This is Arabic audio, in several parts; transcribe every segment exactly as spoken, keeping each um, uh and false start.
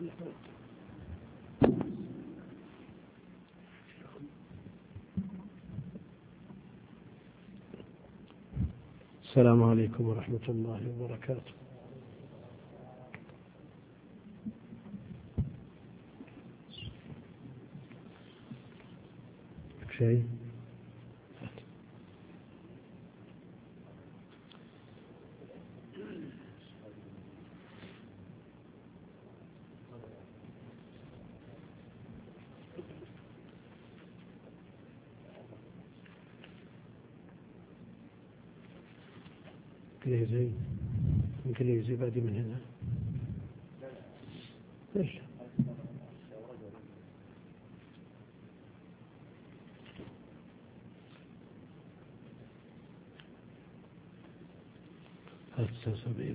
السلام عليكم ورحمة الله وبركاته. شيء إنجليزي إنجليزي بادي من هنا ليش هذا سبيل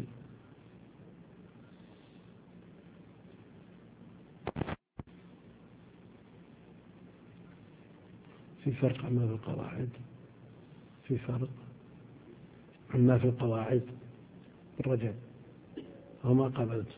في فرق عما في القواعد في فرق عما في القواعد الرجل وما قبلت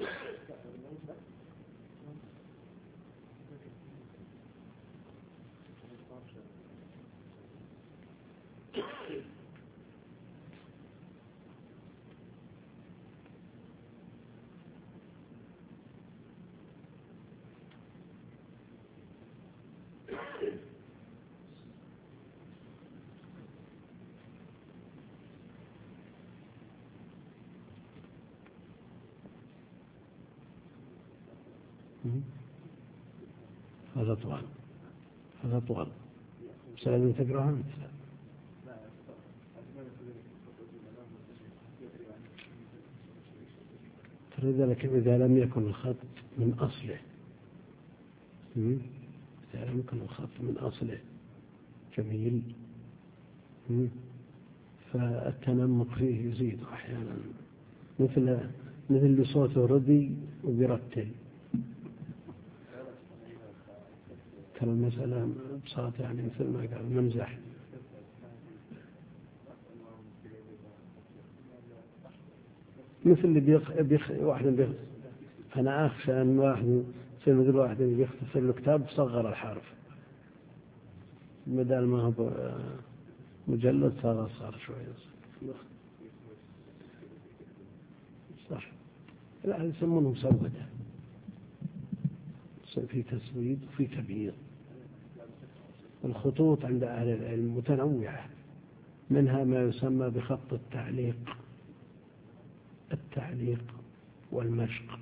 هذا طوال هذا طوال سألني تقرأها أنت ترى ذلك إذا لم يكن الخط من أصله إذا لم يكن الخط من أصله جميل فالتنمق فيه يزيد أحيانا مثل مثل صوته ردي وبيرتل. ترى المسألة ببساطة يعني مثل ما قال نمزح مثل اللي بيخ بيخ واحد بيخ أنا أخشى أن واحد يصير مثل واحد بيختصر له كتاب صغر الحرف بدل ما هو مجلد صار صار شوية صح. لا يسمونه مسودة في تسويد وفي تبييض. الخطوط عند أهل العلم متنوعة منها ما يسمى بخط التعليق التعليق والمشق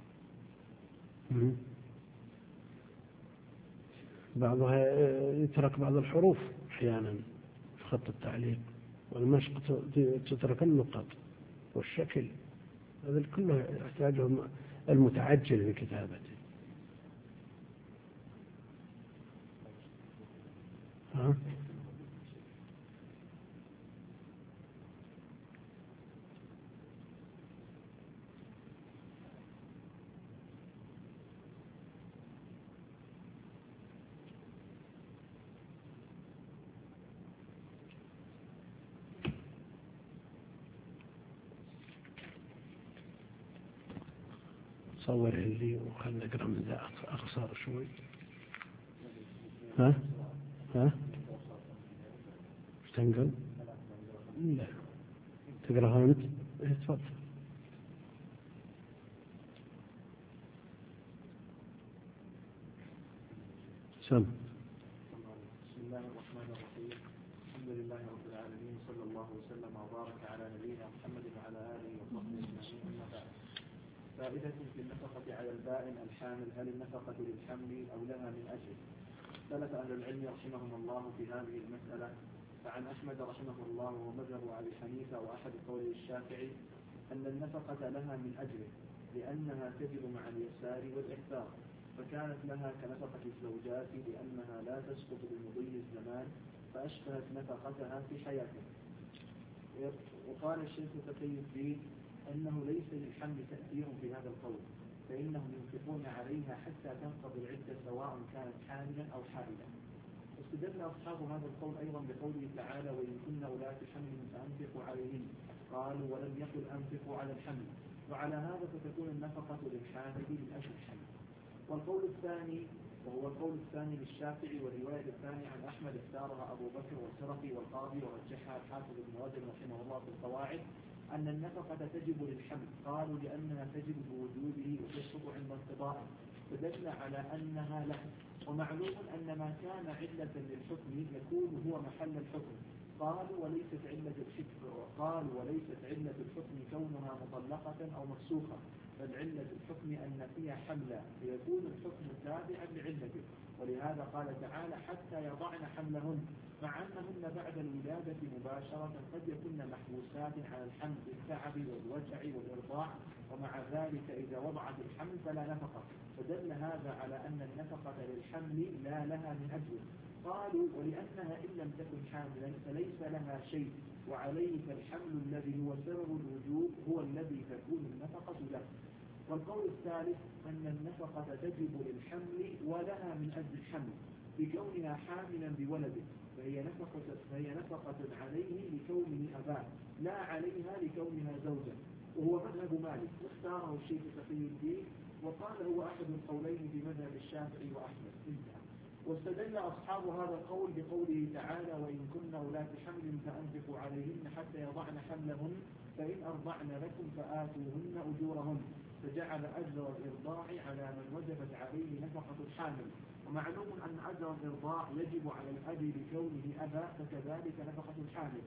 بعضها يترك بعض الحروف أحيانا في خط التعليق والمشق تترك النقط والشكل هذا كله يحتاجه المتعجل في كتابته. ها؟ صور اللي وخلنا نقرأ من ذا أقصر شوي. ها؟ ها؟ تنقل؟ لا تقرأها أنت؟ إيه تفضل. سم. بسم الله الرحمن الرحيم. الحمد لله رب العالمين صلى الله وسلم وبارك على نبينا محمد وعلى آله وصحبه أجمعين. أما بعد. فائدة في النفقة على البائن الحامل هل النفقة للحمل أو لها من أجل؟ اختلف أهل العلم رحمهم الله في هذه المسألة فعن أحمد رحمه الله ومذهب أبي حنيفة وأحد قولي الشافعي أن النفقة لها من أجله لأنها تجب مع اليسار والإحسار فكانت لها كنفقة الزوجات لأنها لا تسقط بمضي الزمان فأشبهت نفقتها في حياتها. وقال الشيخ تقي الدين أنه ليس للحمل تأثير في هذا القول فإنهم ينفقون عليها حتى تنقضي العدة سواء كانت حاملا أو حاملا. واستدل أصحاب هذا القول أيضا بقوله تعالى وإن كن أولات حمل فأنفقوا عليهن قالوا ولم يقل أنفقوا على الحمل وعلى هذا فتكون النفقة للحامل من أجل الحمل. والقول الثاني وهو القول الثاني للشافعي، والرواية الثانية عن أحمد اختارها أبو بكر والسرقي والقاضي ورجحها الحافظ ابن رجب رحمه الله في القواعد، أن النفقة تجب للحمل، قالوا لأنها تجب بوجوده وتسقط عند انقضائه، فدل على أنها له. ومعلوم أن ما كان علة للحكم يكون هو محل الحكم. قالوا وليست علة الحكم قالوا وليست علة الحكم كونها مطلقة أو مفسوخة، بل علة الحكم أن فيها حملا، فيكون الحكم تابعا لعلته. ولهذا قال تعالى حتى يضعن حملهن، مع أنهن بعد الولادة مباشرة قد يكن محبوسات على الحمل بالتعب والوجع والإرضاع، ومع ذلك إذا وضعت الحمل فلا نفقة، فدل هذا على أن النفقة للحمل لا لها من أجله. قالوا ولأنها إن لم تكن حاملا فليس لها شيء، وعليه فالحمل الذي هو سبب الوجوب هو الذي تكون النفقة له. والقول الثالث أن النفقة تجب للحمل ولها من أجل الحمل بكونها حاملا بولده، فهي نفقة, فهي نفقة عليه لكونه أباه، لا عليها لكونها زوجا، وهو مذهب مالك واختاره الشيخ تقي الدين، وقال هو أحد القولين في مذهب الشافعي وأحمد. انتهى. واستدل أصحاب هذا القول بقوله تعالى وإن كن أولاد حمل فأنفقوا عليهن حتى يضعن حملهن فإن أرضعن لكم فآتوهن أجورهن، فجعل أجر الإرضاع على من وجبت عليه نفقة الحامل. ومعلوم أن أجر الإرضاع يجب على الأب لكونه أبا، فكذلك نفقة الحامل.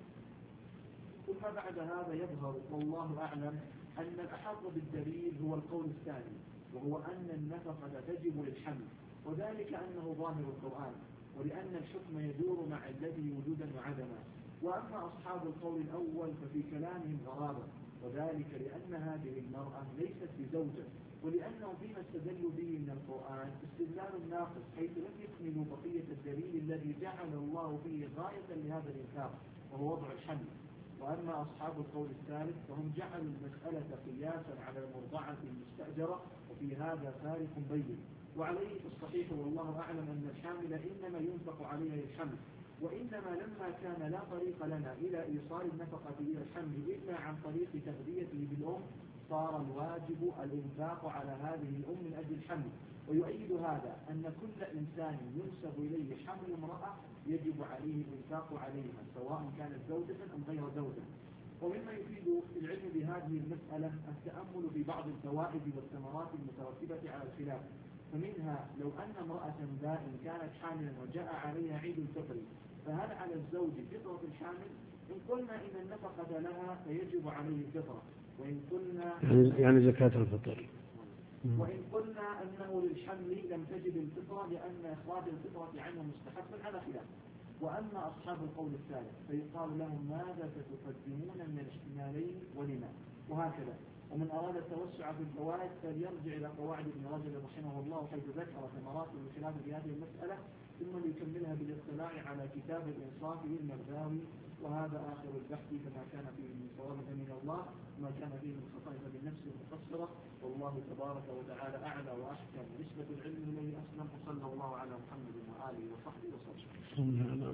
ثم بعد هذا يظهر والله أعلم أن الأحق بالدليل هو القول الثاني، وهو أن النفقة تجب للحمل، وذلك أنه ظاهر القرآن، ولأن الحكم يدور مع الذي وجودا وعدما. وأما أصحاب القول الأول ففي كلامهم غرابة، وذلك لأن هذه المرأة ليست بزوجة، ولأنه فيما استدلوا به من القرآن استدلال ناقص، حيث لم يكملوا بقية الدليل الذي جعل الله فيه غاية لهذا الإنكار، وهو وضع الحمل. وأما أصحاب القول الثالث فهم جعلوا المسألة قياسا على المرضعة المستأجرة، وفي هذا فارق بين. وعليه في الصحيح والله أعلم أن الحامل إنما ينفق عليها للحمل، وإنما لما كان لا طريق لنا إلى إيصال النفقة إلى الحمل إلا عن طريق تغذيته بالأم، صار الواجب الإنفاق على هذه الأم من أجل الحمل. ويؤيد هذا أن كل إنسان ينسب إليه حمل امرأة يجب عليه الإنفاق عليها، سواء كانت زوجة أم غير زوجة. ومما يفيد العلم بهذه المسألة التأمل في بعض الفوائد والثمرات المترتبة على الخلاف. فمنها لو أن امرأة دائم كانت حاملا وجاء عليها عيد الفطر، فهل على الزوج فطرة الحامل؟ إن قلنا إن النفقة لها فيجب عليه الفطرة، وإن قلنا يعني زكاة الفطر، وإن قلنا أنه للحمل لم تجب الفطرة لأن إخراج الفطرة عنه مستحب على خلاف. وأما أصحاب القول الثالث فيقال لهم ماذا ستقدمون من الاحتمالين ولما، وهكذا. ومن أراد التوسع في الفوائد فليرجع إلى قواعد ابن رجب رحمه الله، حيث ذكر ثمرات الخلاف في هذه المسألة، ثم ليكملها بالاطلاع على كتاب الإنصاف للمرداوي. وهذا آخر البحث، فما كان فيه من صواب فمن الله، وما كان فيه من خطأ فبالنفس المقصرة، والله تبارك وتعالى أعلى وأحكم. نسبة العلم الذي أسلم، وصلى الله على محمد وآله وصحبه وسلم.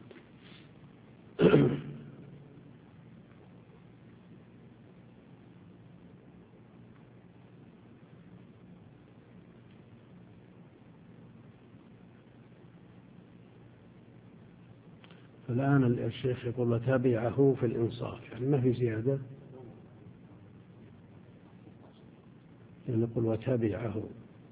الآن الشيخ يقول وتابعه في الإنصاف، يعني ما في زيادة، يعني يقول وتابعه.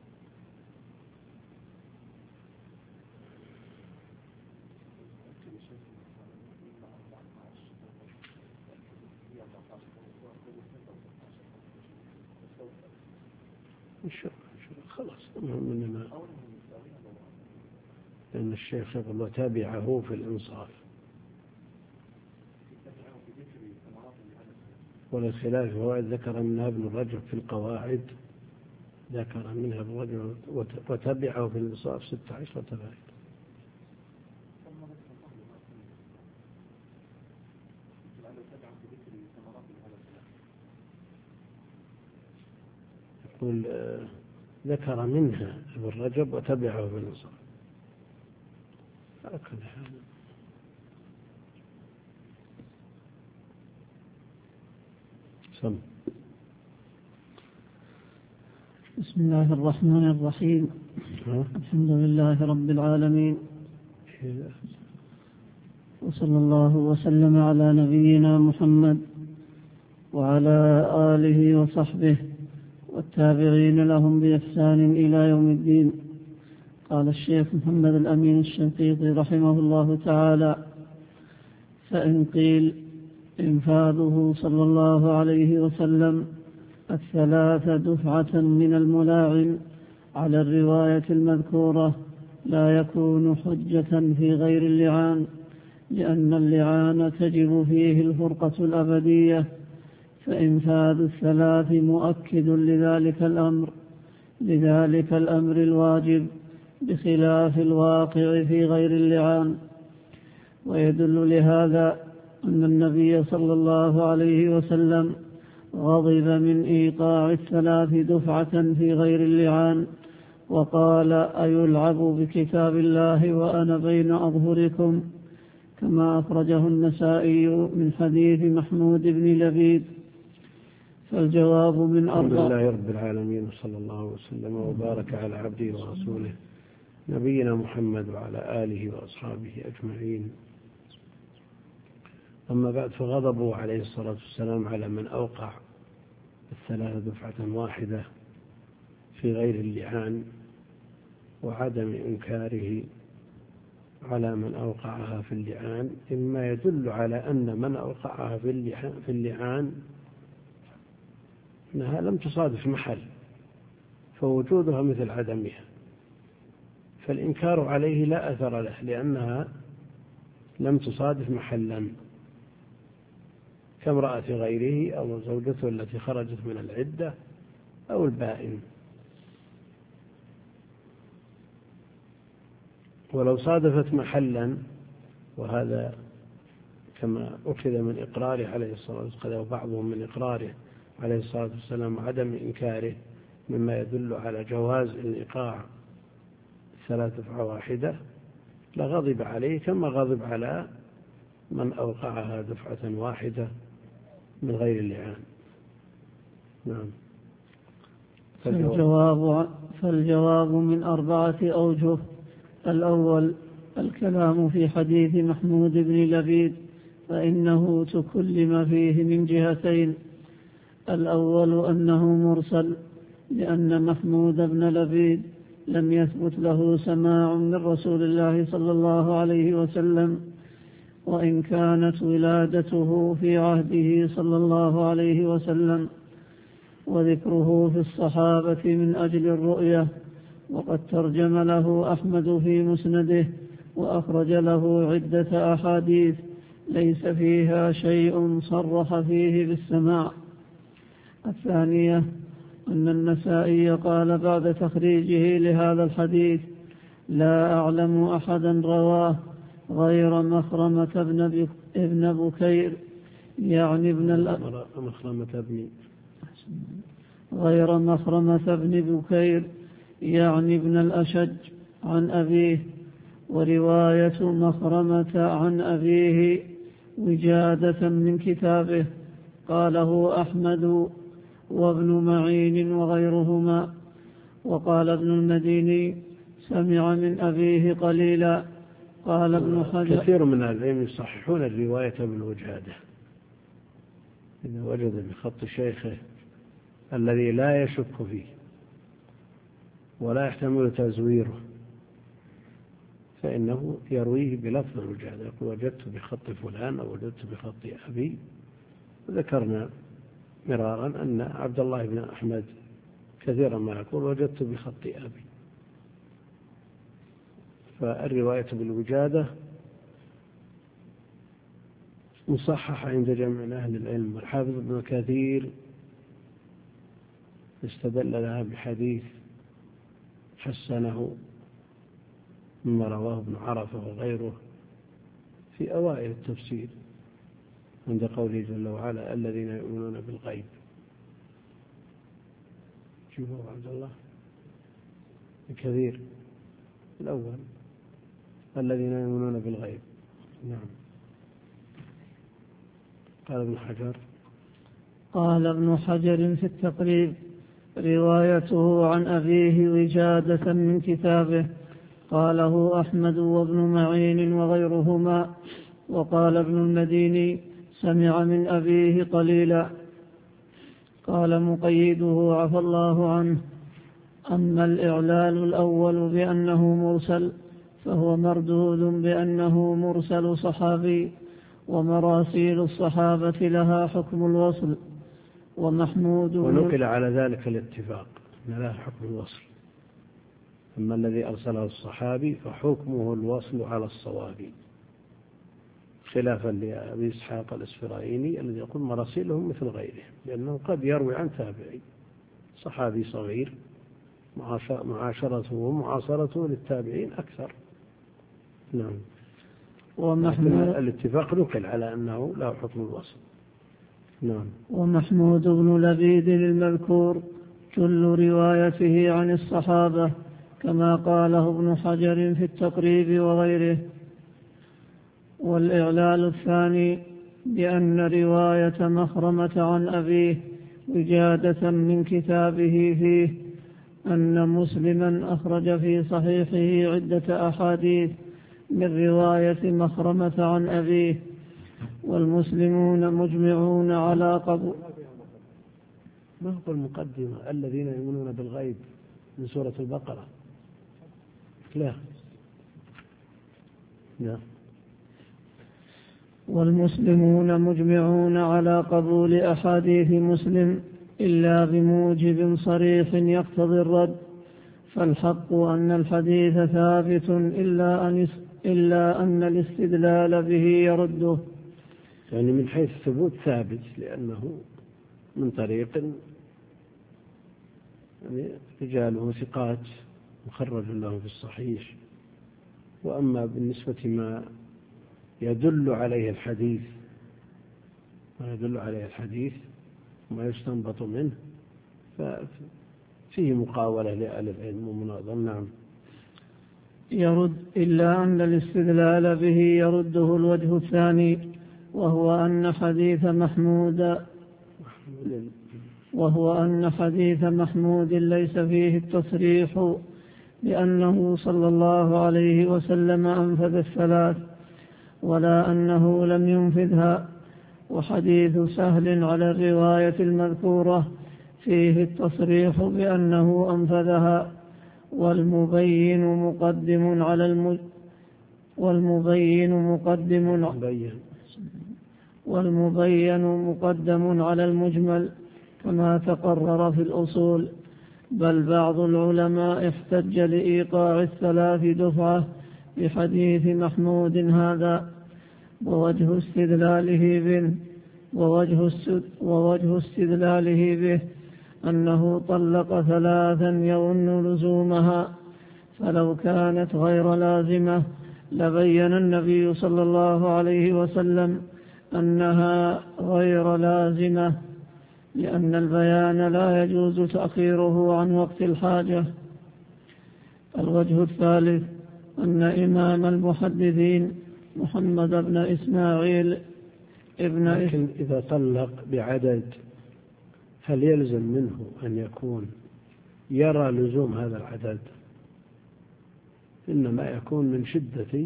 إن شاء الله خلاص، المهم إننا لأن الشيخ يقول وتابعه في الإنصاف، وللخلاف فوائد ذكر منها ابن رجب في القواعد، ذكر منها ابن رجب وتبعه في الإنصاف ستة عشرة فائدة. يقول ذكر منها ابن رجب وتبعه في الإنصاف. هكذا حال. سم بسم الله الرحمن الرحيم. الحمد لله رب العالمين، وصلى الله وسلم على نبينا محمد وعلى آله وصحبه والتابعين لهم بإحسان إلى يوم الدين. قال الشيخ محمد الأمين الشنقيطي رحمه الله تعالى: فإن قيل إنفاذه صلى الله عليه وسلم الثلاث دفعة من الملاعن على الرواية المذكورة لا يكون حجة في غير اللعان، لأن اللعان تجب فيه الفرقة الأبدية، فإنفاذ الثلاث مؤكد لذلك الأمر لذلك الأمر الواجب، بخلاف الواقع في غير اللعان. ويدل لهذا أن النبي صلى الله عليه وسلم غضب من إيقاع الثلاث دفعة في غير اللعان، وقال: أيلعب بكتاب الله وأنا بين أظهركم، كما أخرجه النسائي من حديث محمود بن لبيد. فالجواب من أربع. الحمد لله رب العالمين، وصلى الله وسلم وبارك على عبده ورسوله نبينا محمد وعلى آله وأصحابه أجمعين. أما بعد، فغضبوا عليه الصلاة والسلام على من أوقع الثلاث دفعة واحدة في غير اللعان، وعدم إنكاره على من أوقعها في اللعان، إما يدل على أن من أوقعها في اللعان أنها لم تصادف محل، فوجودها مثل عدمها، فالإنكار عليه لا أثر له لأنها لم تصادف محلا، كامرأة غيره أو زوجته التي خرجت من العدة أو البائن. ولو صادفت محلا، وهذا كما أخذ من إقراره عليه الصلاة والسلام، وبعضهم من إقراره عليه الصلاة والسلام وعدم إنكاره، مما يدل على جواز الإيقاع ثلاث دفعة واحدة، لغضب عليه كما غضب على من أوقعها دفعة واحدة من غير اللعان. نعم. فالجواب, فالجواب من أربعة أوجه. الأول: الكلام في حديث محمود بن لبيد، فإنه تكلم فيه من جهتين. الأول أنه مرسل، لأن محمود بن لبيد لم يثبت له سماع من رسول الله صلى الله عليه وسلم، وإن كانت ولادته في عهده صلى الله عليه وسلم، وذكره في الصحابة من أجل الرؤية، وقد ترجم له أحمد في مسنده وأخرج له عدة أحاديث ليس فيها شيء صرح فيه بالسماع. الثانية أن النسائي قال بعد تخريجه لهذا الحديث: لا أعلم أحدا رواه غير مخرمة ابن ابن بكير يعني ابن مخرمة ابن غير مخرمة ابن بكير يعني ابن الأشج عن أبيه، ورواية مخرمة عن أبيه وجادة من كتابه، قاله أحمد وابن معين وغيرهما. وقال ابن المديني: سمع من أبيه قليلا. قال ابن حجر: كثير من العلم يصححون الرواية بالوجادة، إذا وجد بخط شيخه الذي لا يشك فيه ولا يحتمل تزويره، فإنه يرويه بلفظ الوجادة، يقول: وجدت بخط فلان أو وجدت بخط أبي. وذكرنا مرارا أن عبد الله بن أحمد كثيرا ما يقول: وجدت بخط أبي. فالرواية بالوجادة مصححة عند جمع من أهل العلم. الحافظ ابن كثير استدل لها بحديث حسنه مما رواه ابن عرفة وغيره في أوائل التفسير عند قوله جل وعلا: الذين يؤمنون بالغيب. شوفوا عبد الله كثير الأول: الذين يؤمنون بالغيب. نعم. قال ابن حجر قال ابن حجر في التقريب: روايته عن أبيه وجادة من كتابه. قاله أحمد وابن معين وغيرهما. وقال ابن المديني سمع من أبيه قليلا. قال مقيده عفى الله عنه: أما الإعلال الأول بأنه مرسل فهو مردود بأنه مرسل صحابي، ومراسيل الصحابة لها حكم الوصل. ومحمود ونقل على ذلك الاتفاق أن لها حكم الوصل. أما الذي أرسله الصحابي فحكمه الوصل على الصواب، خلافا لأبي إسحاق الإسفرايني الذي يقول مراسيلهم مثل غيره، لأنه قد يروي عن تابعي صحابي صغير معاشرته ومعاصرته للتابعين أكثر. نعم. ومحمود الاتفاق نقل على أنه لا حكم الوصل. نعم. ومحمود بن لبيد المذكور كل روايته عن الصحابة، كما قاله ابن حجر في التقريب وغيره. والإعلال الثاني بأن رواية مخرمة عن أبيه وجادة من كتابه فيه أن مسلما أخرج في صحيحه عدة أحاديث من رواية مخرمة عن أبيه، والمسلمون مجمعون على قبول. ما هو المقدمة الذين يؤمنون بالغيب من سورة البقرة؟ لا لا. والمسلمون مجمعون على قبول أحاديث مسلم إلا بموجب صريح يقتضي الرد، فالحق أن الحديث ثابت إلا أن إلا أن الاستدلال به يرده. يعني من حيث ثبوت ثابت لأنه من طريق يعني رجاله ثقات مخرج له في الصحيح. وأما بالنسبة ما يدل عليه الحديث ما يدل عليه الحديث وما يستنبط منه ففيه مقاولة لأهل العلم ومناظرة. نعم. يرد إلا أن الاستدلال به يرده الوجه الثاني، وهو أن حديث محمود وهو أن حديث محمود ليس فيه التصريح بأنه صلى الله عليه وسلم أنفذ الثلاث، ولا أنه لم ينفذها. وحديث سهل على الرواية المذكورة فيه التصريح بأنه أنفذها، والمبين مقدم على الم والمبين مقدم والمبين مقدم على المجمل كما تقرر في الأصول. بل بعض العلماء احتج لإيقاع الثلاث دفعة بحديث محمود هذا، ووجه استدلاله به ووجه ووجه استدلاله به أنه طلق ثلاثا يظن لزومها، فلو كانت غير لازمة لبين النبي صلى الله عليه وسلم أنها غير لازمة، لأن البيان لا يجوز تأخيره عن وقت الحاجة. الوجه الثالث أن إمام المحدثين محمد بن إسماعيل ابن لكن إذا طلق بعدد هل يلزم منه أن يكون يرى لزوم هذا العدد؟ إنما يكون من شدة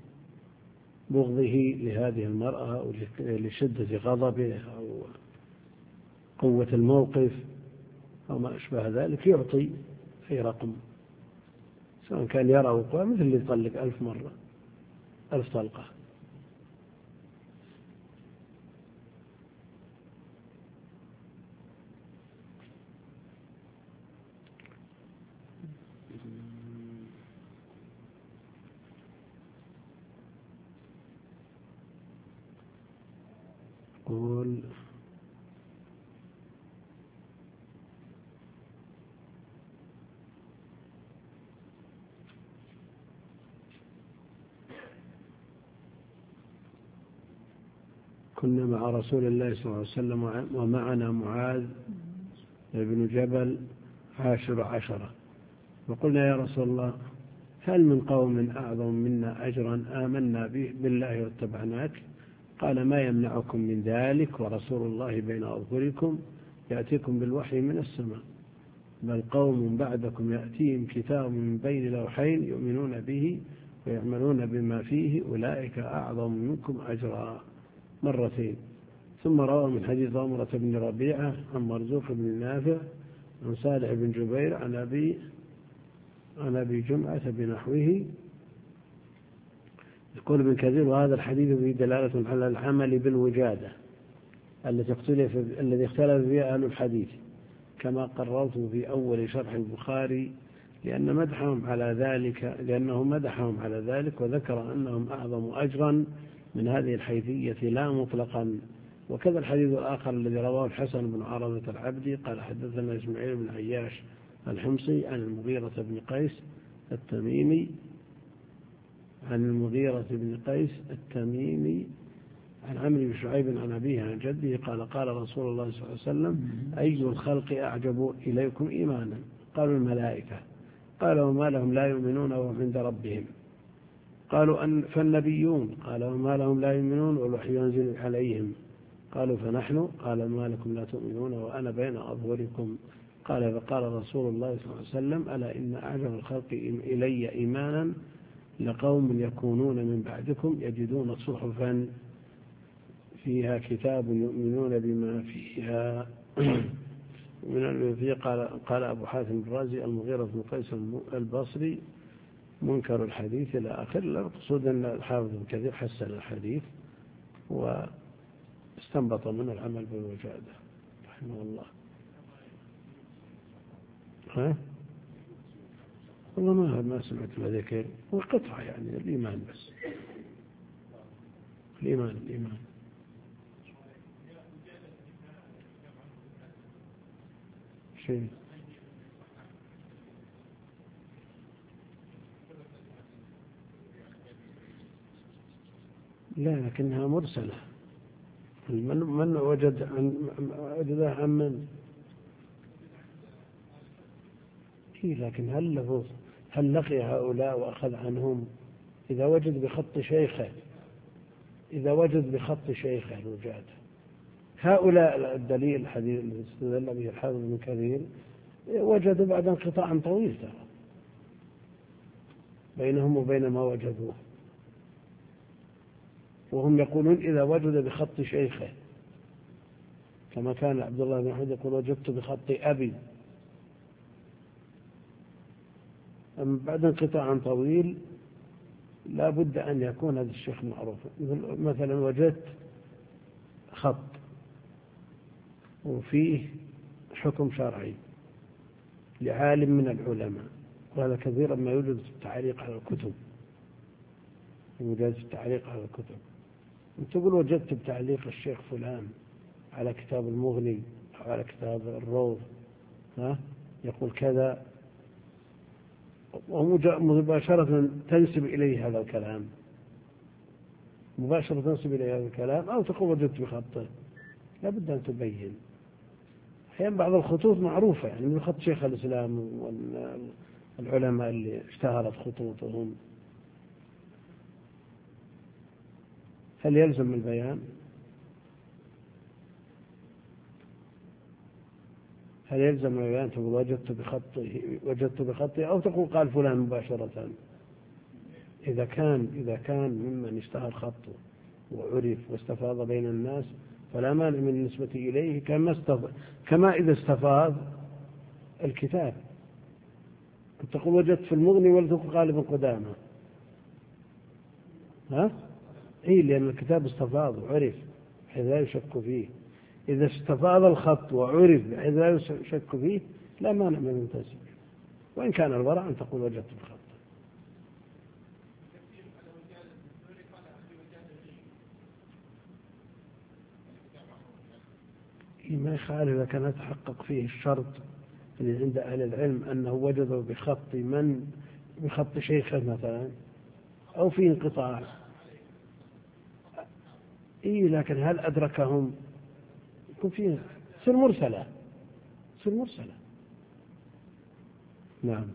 بغضه لهذه المرأة أو لشدة غضبه أو قوة الموقف أو ما أشبه ذلك يعطي أي رقم، سواء كان يرى وقوع مثل اللي يطلق ألف مرة ألف طلقة. قول كنا مع رسول الله صلى الله عليه وسلم ومعنا معاذ بن جبل عاشر عشرة، وقلنا يا رسول الله هل من قوم أعظم منا أجرا آمنا بالله واتبعناك؟ قال ما يمنعكم من ذلك ورسول الله بين أظهركم يأتيكم بالوحي من السماء. بل قوم بعدكم يأتيهم كتاب من بين لوحين يؤمنون به ويعملون بما فيه أولئك أعظم منكم أجرا مرتين. ثم روى من حديث ضمرة بن ربيعة عن مرزوق بن نافع عن صالح بن جبير عن أبي عن أبي جمعة بنحوه. يقول ابن كثير: وهذا الحديث فيه دلالة على العمل بالوجادة التي اختلف الذي اختلف فيها أهل الحديث، كما قررت في أول شرح البخاري، لأن مدحهم على ذلك لأنه مدحهم على ذلك وذكر أنهم أعظم أجرا من هذه الحيثية لا مطلقا. وكذا الحديث الآخر الذي رواه الحسن بن عرضة العبدي قال: حدثنا إسماعيل بن عياش الحمصي عن المغيرة بن قيس التميمي عن المغيرة بن قيس التميمي عن عمرو بن شعيب عن أبيه عن جده قال: قال رسول الله صلى الله عليه وسلم: أي الخلق أعجب إليكم إيمانا؟ قالوا: الملائكة. قال: وما لهم لا يؤمنون وهم عند ربهم؟ قالوا: أن فالنبيون. قال: وما لهم لا يؤمنون والوحي ينزل عليهم؟ قالوا: فنحن. قال: ما لكم لا تؤمنون وأنا بين أظهركم؟ قال: فقال رسول الله صلى الله عليه وسلم: ألا إن أعجب الخلق إلي إيمانا لقوم يكونون من بعدكم يجدون صحفا فيها كتاب يؤمنون بما فيها. من فيه قال, قال أبو حاتم الرازي: المغيرة بن قيس البصري منكر الحديث إلى آخر. المقصود أن الحافظ ابن كثير حسن الحديث واستنبط من العمل بالوجادة رحمه الله. ها؟ والله ما ما سمعت ما ذكر، هو قطعة يعني الإيمان بس، الإيمان الإيمان شيء. لا لكنها مرسلة. من من وجد عن وجدها عن من؟ إيه لكن هل له هل لقي هؤلاء وأخذ عنهم؟ إذا وجد بخط شيخه إذا وجد بخط شيخه الوجاد. هؤلاء الدليل الحديث الذي استدل به الحافظ ابن كثير وجدوا بعد انقطاع طويل ترى بينهم وبين ما وجدوه، وهم يقولون إذا وجد بخط شيخه، كما كان عبد الله بن أحمد يقول: وجدت بخط أبي. أما بعد انقطاع طويل لا بد أن يكون هذا الشيخ معروفا. مثلا وجدت خط وفيه حكم شرعي لعالم من العلماء، وهذا كثيرا ما يوجد في التعليق على الكتب، يوجد في التعليق على الكتب. تقول: وجدت بتعليق الشيخ فلان على كتاب المغني أو على كتاب الروض، ها يقول كذا، ومباشرة تنسب إليه هذا الكلام، مباشرة تنسب إليه هذا الكلام، أو تقول وجدت بخطه. لا بد أن تبين. أحيانا بعض الخطوط معروفة، يعني من خط شيخ الإسلام والعلماء اللي اشتهرت خطوطهم. هل يلزم البيان؟ هل يلزم البيان تقول وجدت بخطه وجدت بخطه أو تقول قال فلان مباشرة؟ إذا كان إذا كان ممن اشتهر خطه وعرف واستفاض بين الناس فلا مانع من النسبة إليه، كما استف... كما إذا استفاض الكتاب. تقول وجدت في المغني ولا تقول قال ابن قدامة؟ ها؟ إيه، لأن الكتاب استفاض وعرف بحيث لا يشك فيه. إذا استفاض الخط وعرف بحيث لا يشك فيه لا مانع من التنسيب، وإن كان الورع أن تقول وجدت الخط. ما يخالف إذا كان يتحقق فيه الشرط اللي عند أهل العلم أنه وجده بخط من بخط شيخه مثلا، أو في انقطاع. إيه لكن هل أدركهم؟ يكون فيه سر مرسلة سر مرسلة نعم.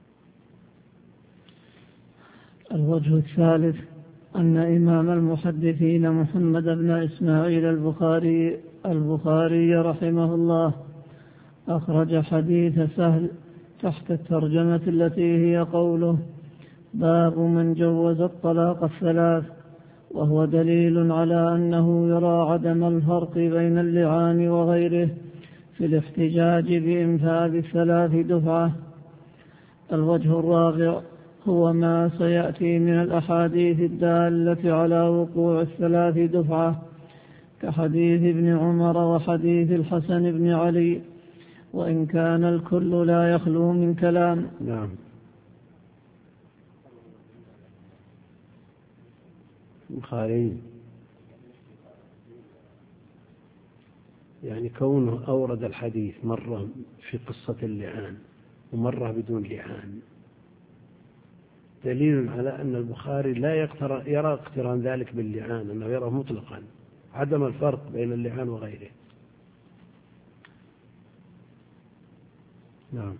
الوجه الثالث أن إمام المحدثين محمد بن إسماعيل البخاري البخاري رحمه الله أخرج حديث سهل تحت الترجمة التي هي قوله: باب من جوز الطلاق الثلاث، وهو دليل على أنه يرى عدم الفرق بين اللعان وغيره في الاحتجاج بإنفاذ الثلاث دفعة. الوجه الرابع هو ما سيأتي من الأحاديث الدالة على وقوع الثلاث دفعة، كحديث ابن عمر وحديث الحسن بن علي، وإن كان الكل لا يخلو من كلام. نعم. البخاري يعني كونه أورد الحديث مرة في قصة اللعان ومرة بدون لعان دليل على أن البخاري لا يرى اقتران ذلك باللعان، أنه يرى مطلقا عدم الفرق بين اللعان وغيره. نعم.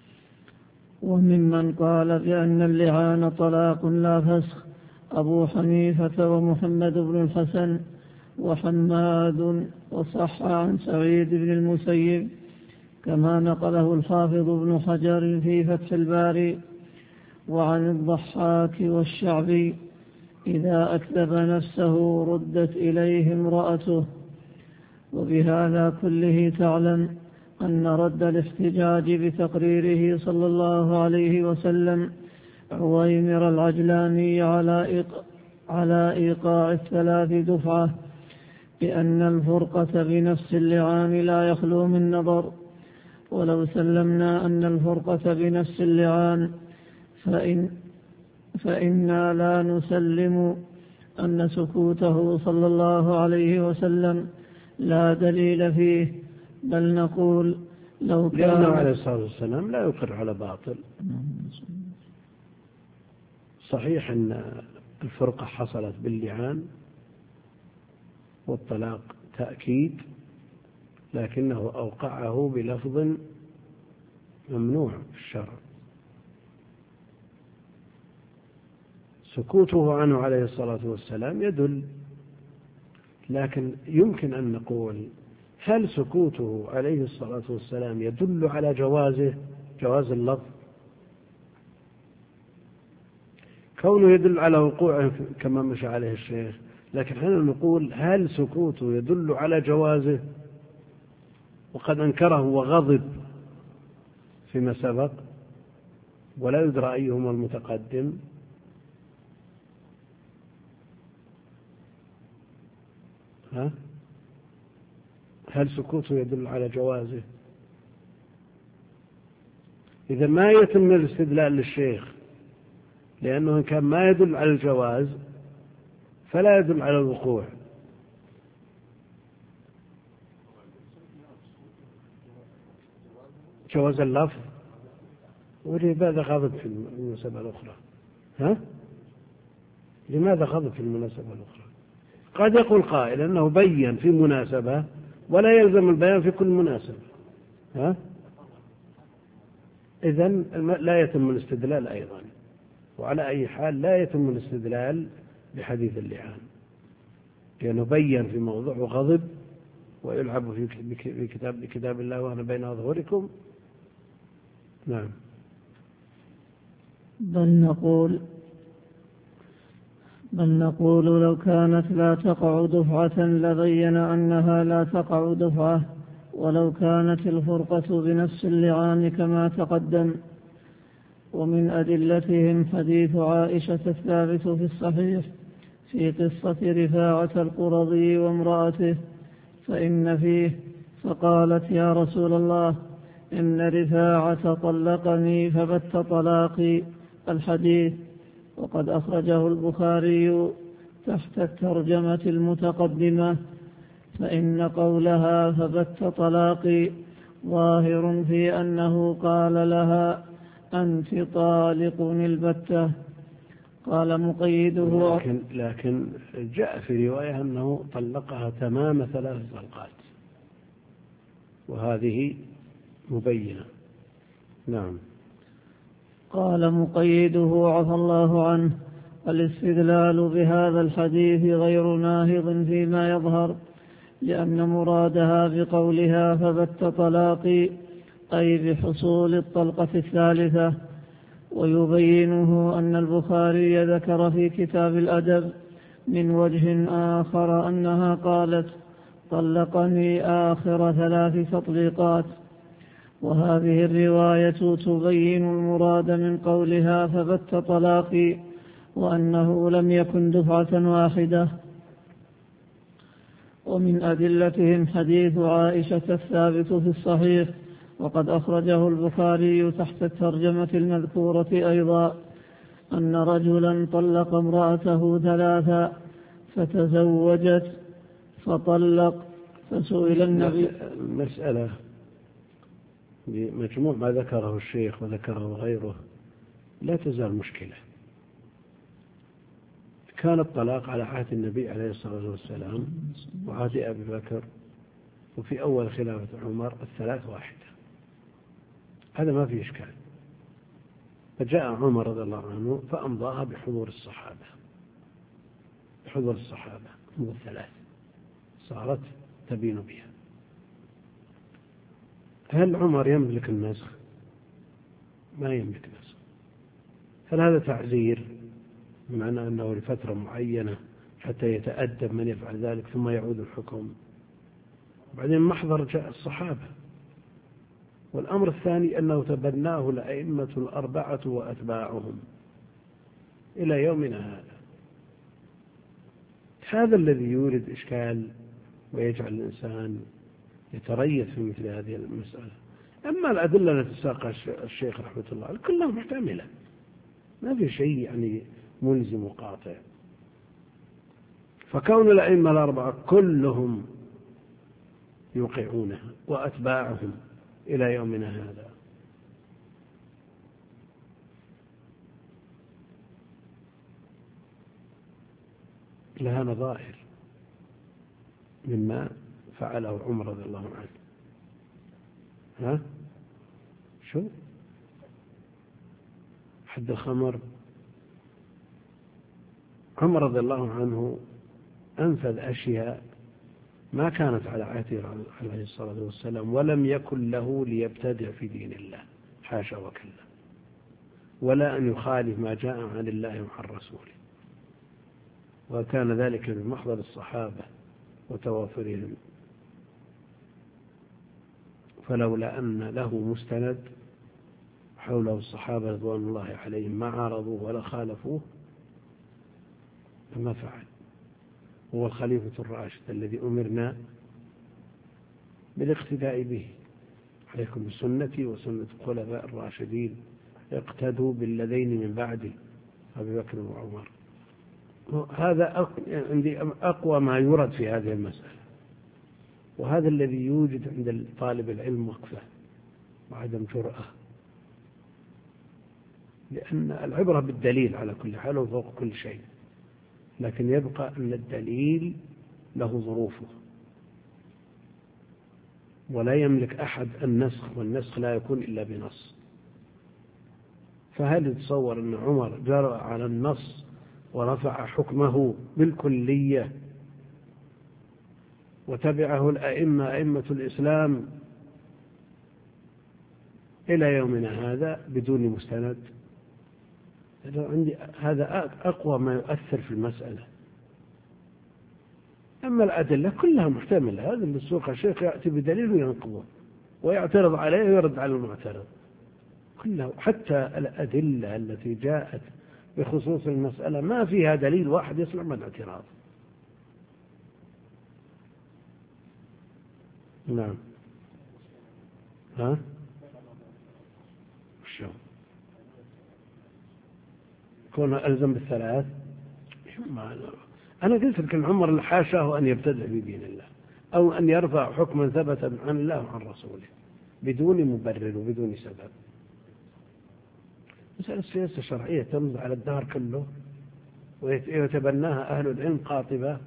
وممن قال بأن اللعان طلاق لا فسخ أبو حنيفة ومحمد بن الحسن وحماد، وصح عن سعيد بن المسيب كما نقله الحافظ ابن حجر في فتح الباري، وعن الضحاك والشعبي: إذا أكذب نفسه ردت إليه امرأته. وبهذا كله تعلم أن رد الاحتجاج بتقريره صلى الله عليه وسلم عويمر العجلاني على على إيقاع الثلاث دفعة بأن الفرقة بنفس اللعان لا يخلو من نظر. ولو سلمنا أن الفرقة بنفس اللعان فإن فإنا لا نسلم أن سكوته صلى الله عليه وسلم لا دليل فيه، بل نقول لو كان لأنه عليه الصلاة والسلام لا يقر على باطل. صحيح أن الفرقة حصلت باللعان والطلاق تأكيد، لكنه أوقعه بلفظ ممنوع في الشرع. سكوته عنه عليه الصلاة والسلام يدل، لكن يمكن أن نقول: هل سكوته عليه الصلاة والسلام يدل على جوازه جواز اللفظ؟ كونه يدل على وقوعه كما مشى عليه الشيخ، لكن حين نقول: هل سكوته يدل على جوازه؟ وقد أنكره وغضب فيما سبق، ولا يدرى أيهما المتقدم. ها؟ هل سكوته يدل على جوازه؟ إذا ما يتم الاستدلال للشيخ، لأنه إن كان ما يدل على الجواز فلا يدل على الوقوع. جواز اللفظ، ولماذا غضب في المناسبة الأخرى؟ ها؟ لماذا غضب في المناسبة الأخرى؟ قد يقول قائل أنه بين في مناسبة ولا يلزم البيان في كل مناسبة. ها؟ إذن لا يتم الاستدلال أيضا. وعلى أي حال لا يتم الاستدلال بحديث اللعان، لأنه بين في موضوع وغضب ويلعب في كتاب بكتاب الله وأنا بين أظهركم. نعم. بل نقول بل نقول لو كانت لا تقع دفعة لبين أنها لا تقع دفعة، ولو كانت الفرقة بنفس اللعان كما تقدم. ومن أدلتهم حديث عائشة الثابت في الصحيح في قصة رفاعة القرظي وامرأته، فإن فيه: فقالت: يا رسول الله، إن رفاعة طلقني فبت طلاقي. الحديث. وقد أخرجه البخاري تحت الترجمة المتقدمة، فإن قولها فبت طلاقي ظاهر في أنه قال لها: أنت طالق البتة. قال مقيده. لكن, لكن جاء في رواية أنه طلقها تمام ثلاث طلقات، وهذه مبينة. نعم. قال مقيده عفى الله عنه: الاستدلال بهذا الحديث غير ناهض فيما يظهر، لأن مرادها بقولها فبت طلاقي أي بحصول الطلقة الثالثة. ويبينه أن البخاري ذكر في كتاب الأدب من وجه آخر أنها قالت: طلقني آخر ثلاث تطليقات. وهذه الرواية تبين المراد من قولها فبت طلاقي، وأنه لم يكن دفعة واحدة. ومن أدلتهم حديث عائشة الثابت في الصحيح، وقد أخرجه البخاري تحت الترجمة المذكورة أيضا، أن رجلا طلق امرأته ثلاثا فتزوجت فطلق، فسئل النبي. المسألة بمجموع ما ذكره الشيخ وذكره غيره لا تزال مشكلة. كان الطلاق على عهد النبي عليه الصلاة والسلام وعهد أبي بكر، وفي أول خلافة عمر الثلاث واحدة، هذا ما فيه إشكال. فجاء عمر رضي الله عنه فأمضاها بحضور الصحابة، بحضور الصحابة هم الثلاث، صارت تبين بها. هل عمر يملك النسخ؟ ما يملك النسخ. هل هذا تعزير بمعنى أنه لفترة معينة حتى يتأدب من يفعل ذلك ثم يعود الحكم؟ بعدين محضر جاء الصحابة. والأمر الثاني أنه تبناه الأئمة الأربعة وأتباعهم إلى يومنا هذا. هذا الذي يورد إشكال ويجعل الإنسان يتريث في مثل هذه المسألة. أما الأدلة التي ساقها الشيخ رحمة الله عليه كلها محتملة، ما في شيء يعني ملزم وقاطع. فكون الأئمة الأربعة كلهم يوقعونها وأتباعهم إلى يومنا هذا لها نظائر مما فعله عمر رضي الله عنه. ها شو حد الخمر؟ عمر رضي الله عنه أنفذ أشياء ما كانت على عهده عليه الصلاة والسلام، ولم يكن له ليبتدع في دين الله، حاشا وكلا، ولا أن يخالف ما جاء عن الله وعن رسوله. وكان ذلك بمحضر الصحابة وتوافرهم. فلولا أن له مستند حوله الصحابة رضوان الله عليهم ما عارضوه ولا خالفوه فما فعل. هو الخليفة الراشد الذي أمرنا بالاقتداء به. عليكم بسنتي وسنة الخلفاء الراشدين، اقتدوا بالذين من بعدي أبي بكر وعمر. هذا عندي أقوى ما يرد في هذه المسألة، وهذا الذي يوجد عند طالب العلم وقفة وعدم جرأة، لأن العبرة بالدليل على كل حال وفوق كل شيء، لكن يبقى أن الدليل له ظروفه، ولا يملك أحد النسخ، والنسخ لا يكون إلا بنص. فهل يتصور أن عمر جرأ على النص ورفع حكمه بالكلية وتبعه الأئمة أئمة الإسلام إلى يومنا هذا بدون مستند؟ عندي هذا أقوى ما يؤثر في المسألة. أما الأدلة كلها محتملة. هذا اللي سوق الشيخ يأتي بدليل وينقضه ويعترض عليه ويرد على المعترض كله. حتى الأدلة التي جاءت بخصوص المسألة ما فيها دليل واحد يصلح من اعتراض. نعم. ها شو كون ألزم بالثلاث؟ أنا قلت لك عمر الحاشاه أن يبتدع بدين الله أو أن يرفع حكما ثبت عن الله وعن رسوله بدون مبرر وبدون سبب. مسألة السياسة الشرعية تمضي على الدهر كله ويتبناها أهل العلم قاطبة.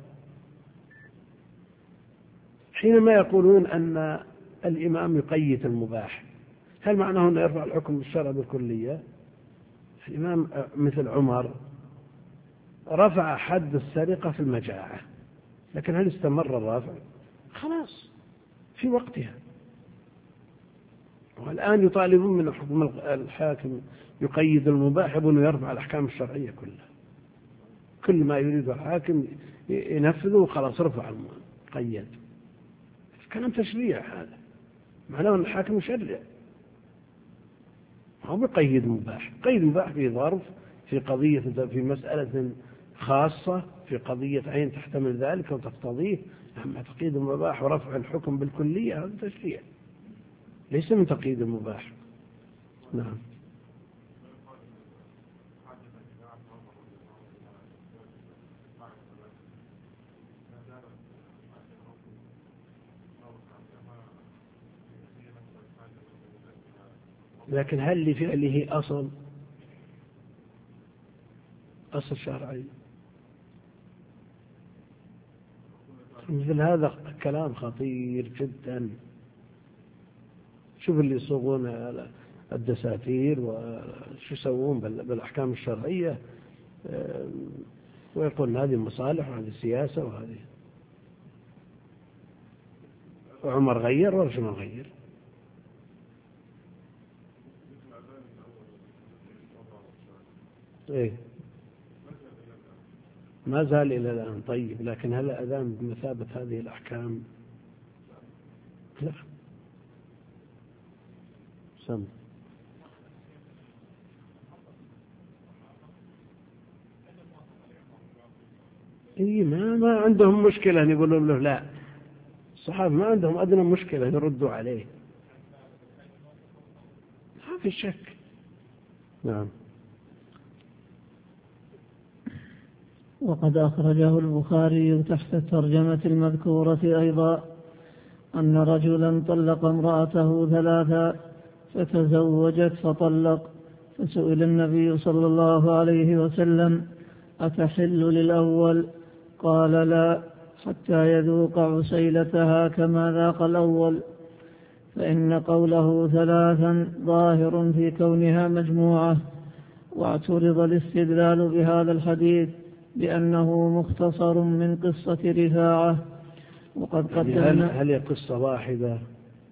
حينما يقولون أن الإمام يقيد المباح، هل معناه أنه يرفع الحكم بالشرع بالكلية؟ الإمام مثل عمر رفع حد السرقة في المجاعة، لكن هل استمر الرافع؟ خلاص في وقتها. والآن يطالبون من حكم الحاكم يقيد المباح يبون يرفع الأحكام الشرعية كلها، كل ما يريد الحاكم ينفذه وخلاص رفع قيد. كلام تشريع هذا، معناه أن الحاكم يشرع، هو بقيد مباح. قيد مباح في ظرف، في قضية، في مسألة خاصة، في قضية عين تحتمل ذلك وتقتضيه. أما تقييد المباح ورفع الحكم بالكلية هذا تشريع، ليس من تقييد المباح. نعم. لكن هل لفعله أصل أصل شرعي؟ مثل هذا كلام خطير جدا. شوف اللي يصوغون الدساتير وشو يسوون بالأحكام الشرعية ويقولون هذه مصالح وهذه سياسة وهذه. وعمر غير ورش ما غير. إيه ما زال إلى الآن. طيب لكن هل الأذان بمثابة هذه الأحكام؟ لا. سم إيه ما ما عندهم مشكلة أن يقولوا له لا. الصحابة ما عندهم أدنى مشكلة يردوا عليه، ما في شك. نعم. وقد أخرجه البخاري تحت الترجمة المذكورة أيضا أن رجلا طلق امرأته ثلاثا فتزوجت فطلق، فسئل النبي صلى الله عليه وسلم: أتحل للأول؟ قال: لا، حتى يذوق عسيلتها كما ذاق الأول. فإن قوله ثلاثا ظاهر في كونها مجموعة. واعترض الاستدلال بهذا الحديث بأنه مختصر من قصة رفاعة. وقد قدمنا هل, هل هي قصة واحدة؟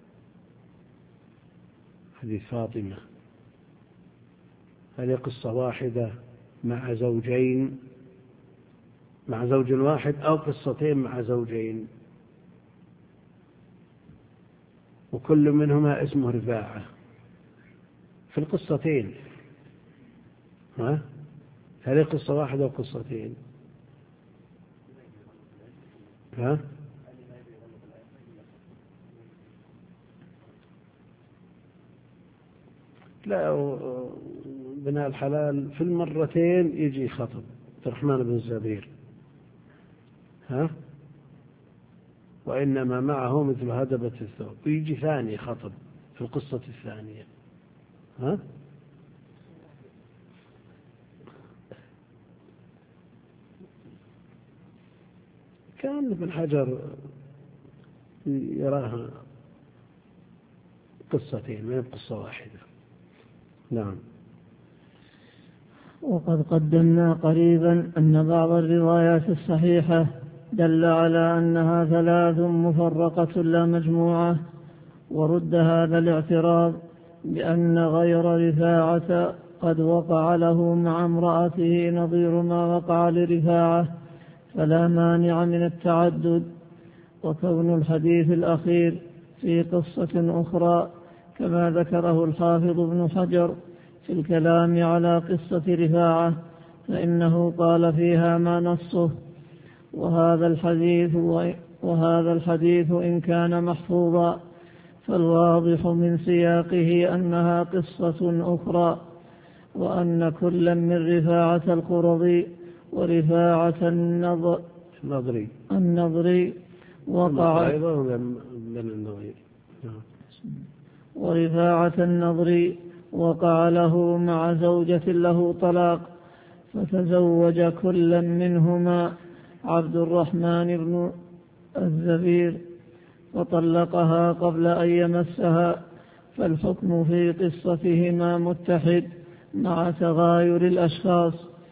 حديث فاطمة هل هي قصة واحدة مع زوجين، مع زوج واحد، أو قصتين مع زوجين وكل منهما اسمه رفاعة في القصتين؟ ها؟ هل هي قصة واحدة أو قصتين؟ ها؟ لا، بناء الحلال في المرتين يجي خطب عبد الرحمن بن الزبير، ها؟ وإنما معه مثل هدبة الثوب، ويجي ثاني خطب في القصة الثانية، ها؟ كان ابن حجر يراها قصتين ما قصة واحدة. نعم. وقد قدمنا قريبا أن بعض الروايات الصحيحة دل على أنها ثلاث مفرقة لا مجموعة، ورد هذا الاعتراض بأن غير رفاعة قد وقع له مع امرأته نظير ما وقع لرفاعة، فلا مانع من التعدد. وكون الحديث الأخير في قصة أخرى كما ذكره الحافظ ابن حجر في الكلام على قصة رفاعة فإنه قال فيها ما نصه. وهذا الحديث وهذا الحديث إن كان محفوظا فالواضح من سياقه أنها قصة أخرى، وأن كل من رفاعة القرظي ورفاعة النضر النضري النضري وقع ورفاعة النضري وقع له مع زوجة له طلاق، فتزوج كل منهما عبد الرحمن بن الزبير وطلقها قبل أن يمسها، فالحكم في قصتهما متحد مع تغاير الأشخاص.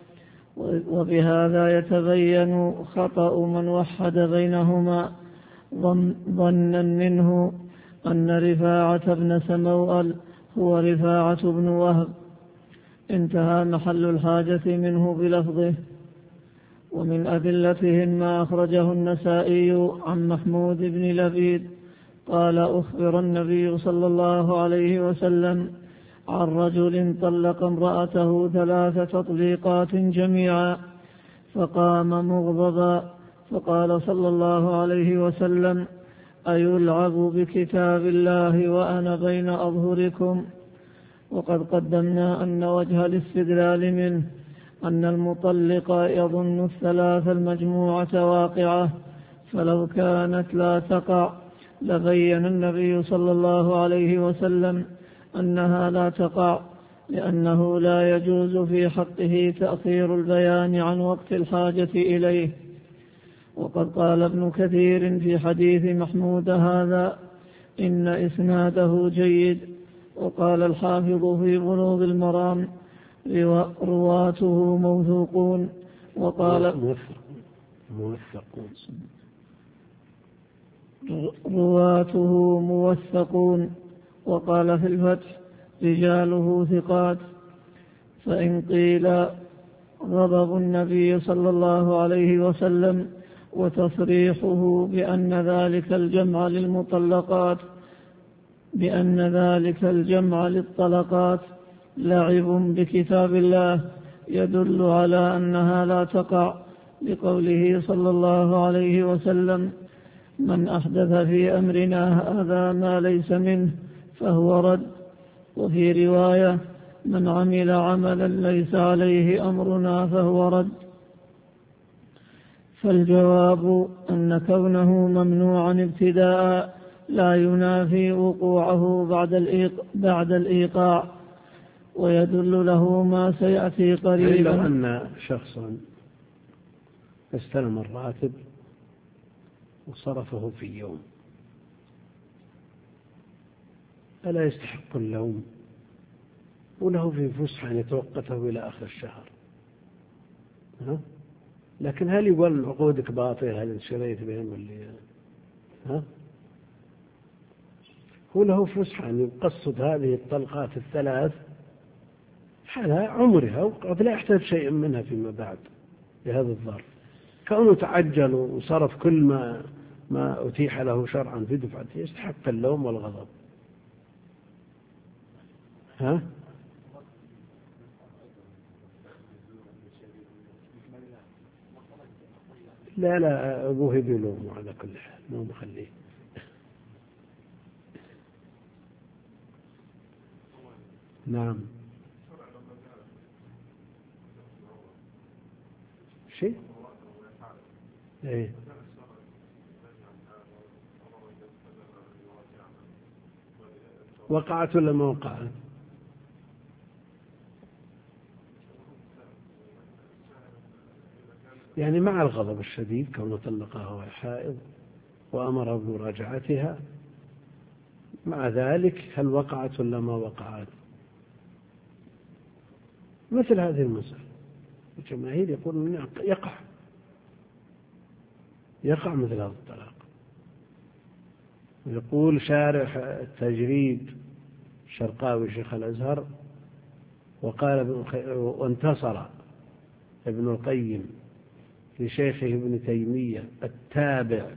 وبهذا يتبين خطأ من وحد بينهما ظنا منه أن رفاعة بن سموأل هو رفاعة بن وهب. انتهى محل الحاجة منه بلفظه. ومن أدلتهم ما أخرجه النسائي عن محمود بن لبيد قال أخبر النبي صلى الله عليه وسلم عن رجل طلق امرأته ثلاث تطليقات جميعا، فقام مغضبا فقال صلى الله عليه وسلم: أيلعب بكتاب الله وأنا بين أظهركم؟ وقد قدمنا أن وجه الاستدلال منه أن المطلق يظن الثلاث المجموعة واقعة، فلو كانت لا تقع لبين النبي صلى الله عليه وسلم أنها لا تقع، لأنه لا يجوز في حقه تأخير البيان عن وقت الحاجة إليه. وقد قال ابن كثير في حديث محمود هذا إن إسناده جيد. وقال الحافظ في بلوغ المرام رواته موثوقون. وقال موثقون رواته موثقون. وقال في الفتح رجاله ثقات. فإن قيل غضب النبي صلى الله عليه وسلم وتصريحه بأن ذلك الجمع للمطلقات بأن ذلك الجمع للطلقات لعب بكتاب الله يدل على أنها لا تقع، لقوله صلى الله عليه وسلم: من أحدث في أمرنا هذا ما ليس منه فهو رد. وفي رواية: من عمل عملا ليس عليه أمرنا فهو رد. فالجواب أن كونه ممنوعا ابتداء لا ينافي وقوعه بعد الإيقاع، ويدل له ما سيأتي قريبا. لو أن شخصا استلم الراتب وصرفه في يوم، ألا يستحق اللوم؟ وله في فسحة أن يتوقته إلى آخر الشهر، ها؟ لكن هل يقول عقودك باطلة؟ هل شريت بهم اللي ها؟ هو له فسحة أن يقصد هذه الطلقات الثلاث حال عمرها، وقد لا يحتاج شيء منها فيما بعد بهذا الظرف. كونه تعجل وصرف كل ما ما أتيح له شرعا في دفعته يستحق اللوم والغضب. ها؟ لا لا أبوه بيلوم على كل حال، مو مخليه. نعم. شيء ايه وقعت ولا ما وقعت؟ يعني مع الغضب الشديد كونه طلقها وهي حائض وأمر بمراجعتها، مع ذلك هل وقعت ولا ما وقعت؟ مثل هذه المسألة الجماهير يقولون يقع يقع مثل هذا الطلاق. يقول شارح التجريد الشرقاوي شيخ الأزهر وقال وانتصر ابن القيم لشيخه ابن تيمية التابع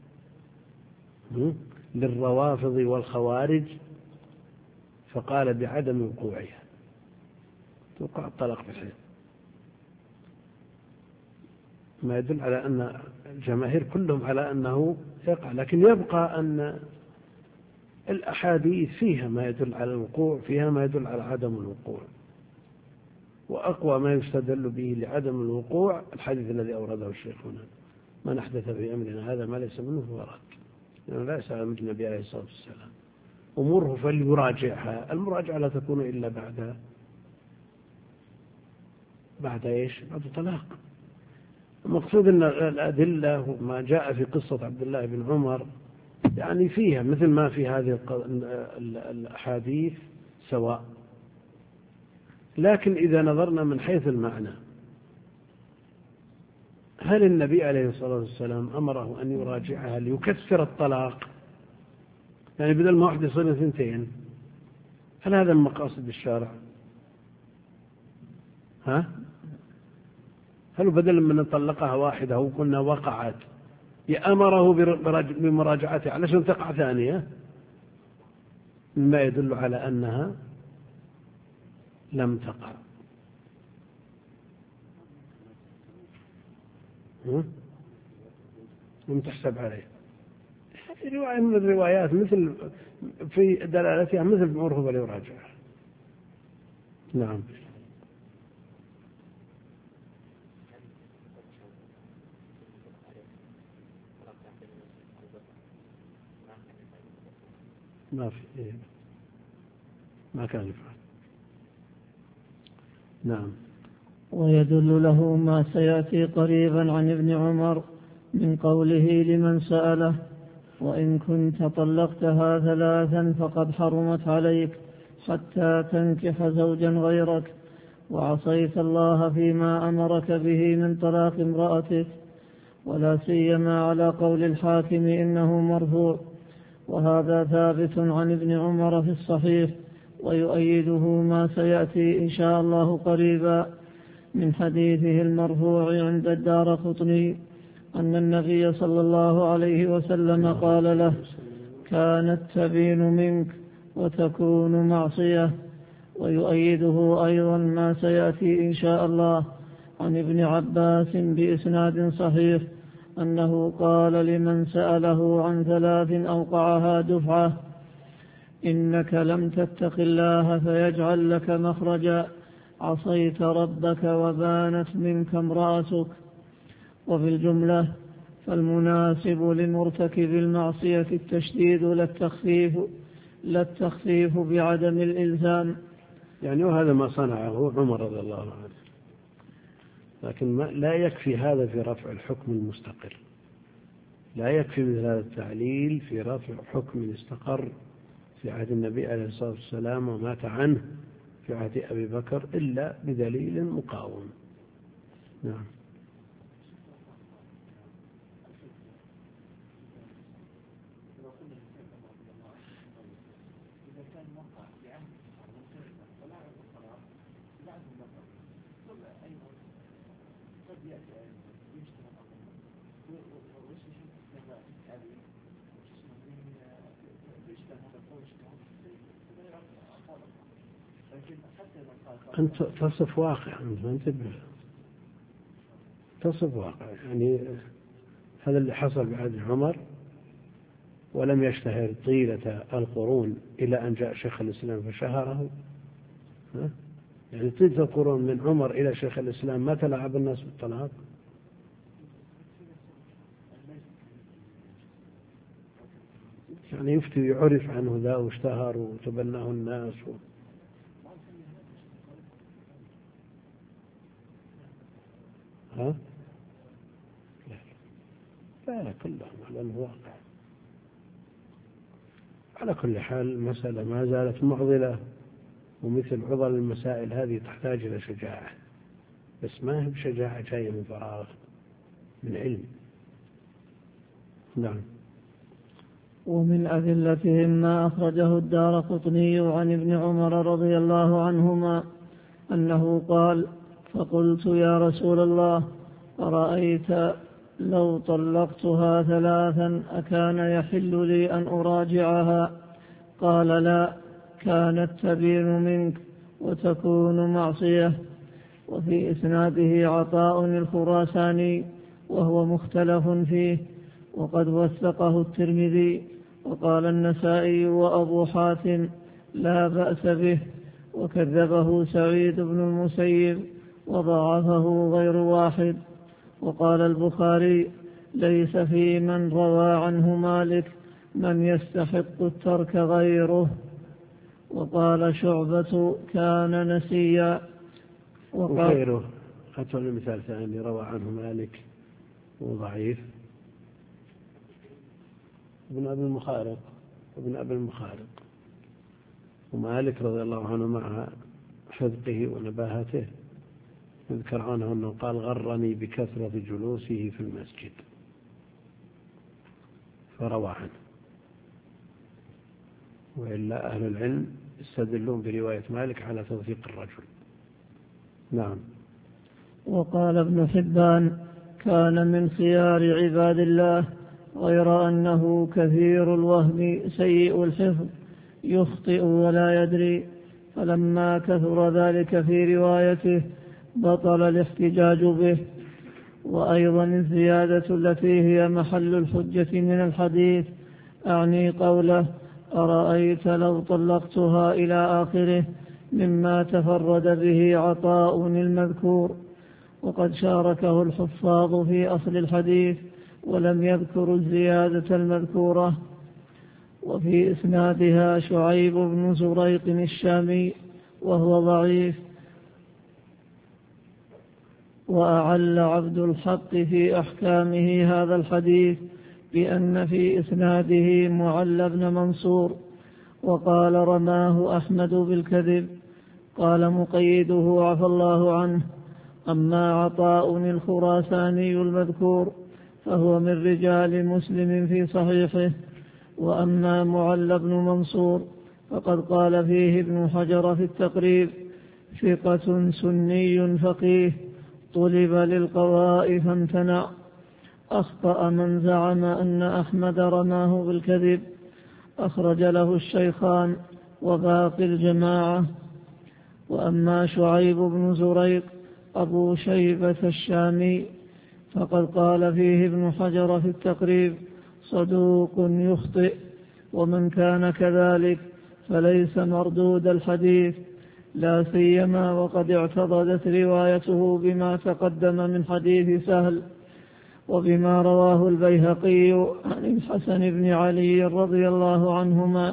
للروافض والخوارج فقال بعدم وقوعها، توقع الطلاق في الحيض، ما يدل على أن الجماهير كلهم على أنه يقع. لكن يبقى أن الأحاديث فيها ما يدل على الوقوع، فيها ما يدل على عدم الوقوع، وأقوى ما يستدل به لعدم الوقوع الحديث الذي أورده الشيخ هنا: من أحدث في أمرنا هذا ما ليس منه فهو رد. يعني لا يسأل من النبي عليه الصلاة والسلام أموره فليراجعها. المراجعة لا تكون إلا بعد بعد إيش؟ بعد طلاق. المقصود أن الأدلة وما جاء في قصة عبد الله بن عمر يعني فيها مثل ما في هذه الأحاديث سواء. لكن إذا نظرنا من حيث المعنى، هل النبي عليه الصلاة والسلام أمره أن يراجعها ليكثر الطلاق يعني بدل ما واحدة يصير اثنتين. هل هذا المقاصد الشارع؟ ها؟ هل بدل من نطلقها واحدة وقلنا وقعت يأمره بمراجعتها علشان تقع ثانية، مما يدل على أنها لم تقع. لم تحسب عليه. رواية من الروايات مثل في دلالتها مثل معروف باليراجع. نعم. ما في إيه. ما كان يفعل. نعم. ويدل له ما سيأتي قريبا عن ابن عمر من قوله لمن سأله: وإن كنت طلقتها ثلاثا فقد حرمت عليك حتى تنكح زوجا غيرك، وعصيت الله فيما أمرك به من طلاق امرأتك، ولا سيما على قول الحاكم إنه مرفوع. وهذا ثابت عن ابن عمر في الصحيح، ويؤيده ما سيأتي إن شاء الله قريبا من حديثه المرفوع عند الدارقطني أن النبي صلى الله عليه وسلم قال له: كانت تبين منك وتكون معصية. ويؤيده أيضا ما سيأتي إن شاء الله عن ابن عباس بإسناد صحيح أنه قال لمن سأله عن ثلاث أوقعها دفعة: إنك لم تتق الله فيجعل لك مخرجا، عصيت ربك وبانت منك امرأتك. وفي الجملة فالمناسب لمرتكب المعصية التشديد لا التخفيف لا التخفيف بعدم الإلزام. يعني وهذا ما صنعه عمر رضي الله عنه، لكن ما لا يكفي هذا في رفع الحكم المستقر. لا يكفي مثل هذا التعليل في رفع حكم استقر في عهد النبي عليه الصلاة والسلام ومات عنه في عهد أبي بكر إلا بدليل مقاوم. نعم. أنت تصف واقع، أنت ما انتبه، تصف واقع. يعني هذا اللي حصل بعهد عمر ولم يشتهر طيلة القرون إلى أن جاء شيخ الإسلام فشهره. يعني طيلة القرون من عمر إلى شيخ الإسلام ما تلاعب الناس بالطلاق. يعني يفتي يعرف عنه ذا واشتهر وتبناه الناس و... ها؟ لا لا, لا كلهم على الواقع. على كل حال المسألة ما زالت معضلة، ومثل عضل المسائل هذه تحتاج إلى شجاعة، بس ما هي بشجاعة جاية من فراغ، من علم. نعم. ومن أذلتهم ما أخرجه الدارقطني عن ابن عمر رضي الله عنهما أنه قال: فقلت يا رسول الله أرأيت لو طلقتها ثلاثا أكان يحل لي أن أراجعها؟ قال: لا، كانت تبين منك وتكون معصية. وفي إسناده عطاء الخراساني وهو مختلف فيه، وقد وثقه الترمذي، وقال النسائي وأبو حاتم لا بأس به، وكذبه سعيد بن المسيب وضعفه غير واحد. وقال البخاري: ليس في من روى عنه مالك من يستحق الترك غيره. وقال شعبة: كان نسيا. وغيره أتوا مثال ثاني روى عنه مالك وضعيف، ابن أبي المخارق ابن أبي المخارق ومالك رضي الله عنه مع حذقه ونباهته يذكر عنه أنه قال: غرني بكثرة جلوسه في المسجد، فروى عنه. وإلا أهل العلم يستدلون برواية مالك على توثيق الرجل. نعم. وقال ابن حبان: كان من خيار عباد الله، غير أنه كثير الوهم سيء الحفظ، يخطئ ولا يدري، فلما كثر ذلك في روايته بطل الاحتجاج به. وأيضا الزيادة التي هي محل الحجة من الحديث، أعني قوله: أرأيت لو طلقتها إلى آخره، مما تفرد به عطاء المذكور، وقد شاركه الحفاظ في أصل الحديث ولم يذكروا الزيادة المذكورة. وفي إسنادها شعيب بن زريق الشامي وهو ضعيف. وأعل عبد الحق في أحكامه هذا الحديث بأن في إسناده معل بن منصور، وقال: رماه أحمد بالكذب. قال مقيده عفى الله عنه: أما عطاء الخراساني المذكور فهو من رجال مسلم في صحيحه، وأما معل بن منصور فقد قال فيه ابن حجر في التقريب: ثقة سني فقيه، طلب للقضاء فامتنع. أخطأ من زعم أن أحمد رماه بالكذب، أخرج له الشيخان وباقي الجماعة. وأما شعيب بن زريق أبو شيبة الشامي فقد قال فيه ابن حجر في التقريب: صدوق يخطئ، ومن كان كذلك فليس مردود الحديث، لا سيما وقد اعتضدت روايته بما تقدم من حديث سهل، وبما رواه البيهقي عن الحسن بن علي رضي الله عنهما،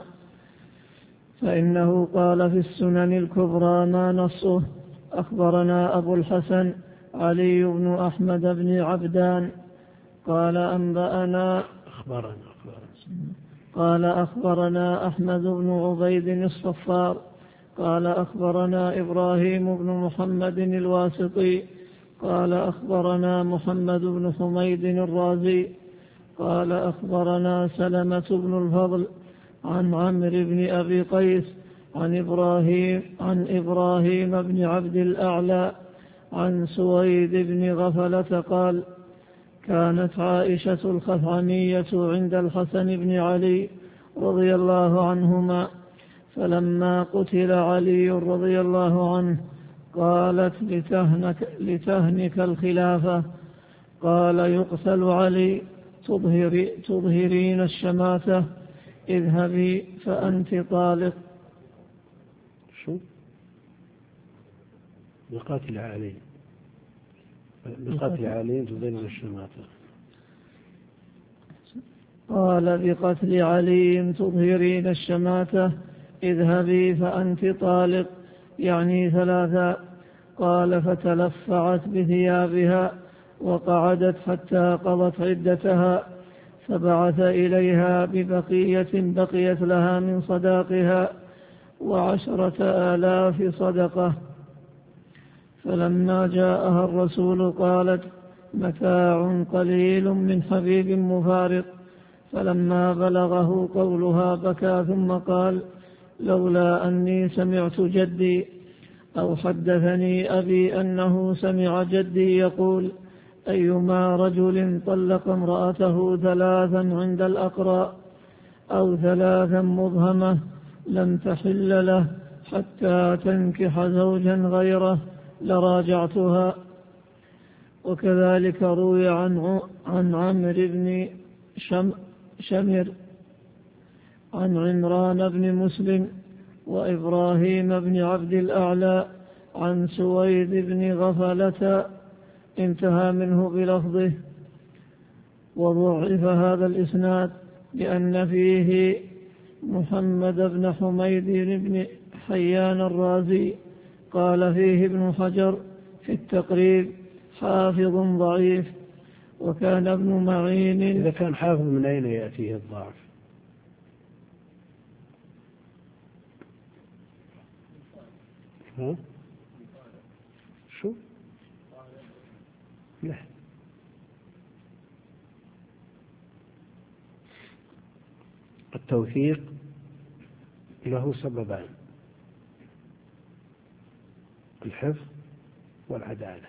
فإنه قال في السنن الكبرى ما نصه: أخبرنا أبو الحسن علي بن أحمد بن عبدان قال أنبأنا أخبرنا أخبرنا قال أخبرنا أحمد بن عبيد الصفار قال أخبرنا إبراهيم بن محمد الواسطي قال أخبرنا محمد بن حميد الرازي قال أخبرنا سلمة بن الفضل عن عمرو بن أبي قيس عن إبراهيم عن إبراهيم بن عبد الأعلى عن سويد بن غفلة قال: كانت عائشة الخثعمية عند الحسن بن علي رضي الله عنهما، فلما قتل علي رضي الله عنه قالت: لتهنك, لتهنك الخلافة. قال: يقتل علي، تظهري تظهرين الشماتة، اذهبي فأنت طالق. شو؟ بقتل علي بقتل علي تظهرين الشماتة. قال: بقتل علي تظهرين الشماتة، اذهبي فأنت طالق، يعني ثلاثا. قال: فتلفعت بثيابها وقعدت حتى قضت عدتها، فبعث إليها ببقية بقيت لها من صداقها وعشرة آلاف صدقة. فلما جاءها الرسول قالت: متاع قليل من حبيب مفارق. فلما بلغه قولها بكى ثم قال: لولا أني سمعت جدي أو حدثني أبي أنه سمع جدي يقول: أيما رجل طلق امرأته ثلاثا عند الأقراء أو ثلاثا مبهمة لم تحل له حتى تنكح زوجا غيره لراجعتها. وكذلك روي عن عن عمرو بن شم شمر عن عمران بن مسلم وإبراهيم بن عبد الأعلى عن سويد بن غفلة، انتهى منه بلفظه. وضعف هذا الإسناد لأن فيه محمد بن حميد بن حيان الرازي، قال فيه ابن حجر في التقريب: حافظ ضعيف. وكان ابن معين. إذا كان حافظ من أين يأتيه الضعف؟ ها؟ شو؟ لا. التوثيق له سببان: الحفظ والعدالة.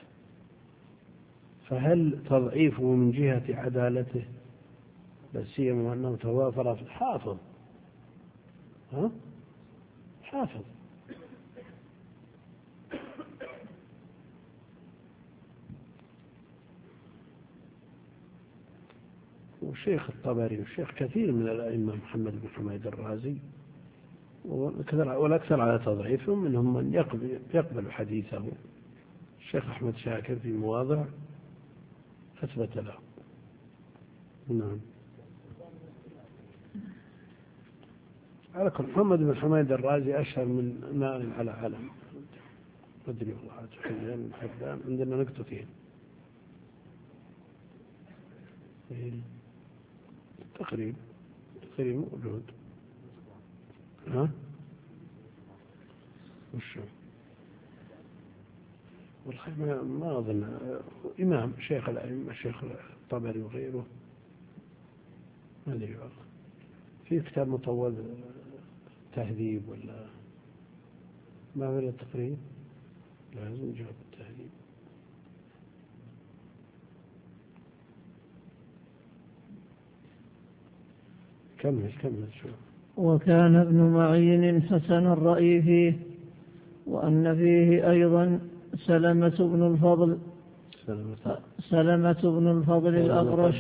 فهل تضعيفه من جهة عدالته، بس سيما أنه توافر في حافظ ها؟ حافظ وشيخ الطبري وشيخ كثير من الأئمة محمد بن حميد الرازي، والأكثر على تضعيفهم منهم من يقبل, يقبل حديثه. الشيخ أحمد شاكر في مواضع أثبت له. نعم. على كل محمد بن حميد الرازي أشهر من نار على علم. أدري والله حجان حبان عندنا نقطتين. تقريب تقريب موجود. ها؟ وشو؟ والله ما أظن إمام شيخ الأئمة الشيخ الطبري وغيره، ما أدري والله. في كتاب مطول تهذيب ولا ما هو التقريب؟ لازم جواب التهذيب. كمل كمل شو. وكان ابن معين حسن الرأي فيه، وأن فيه أيضا سلمة بن الفضل سلمة, سلمة بن الفضل الأغرش،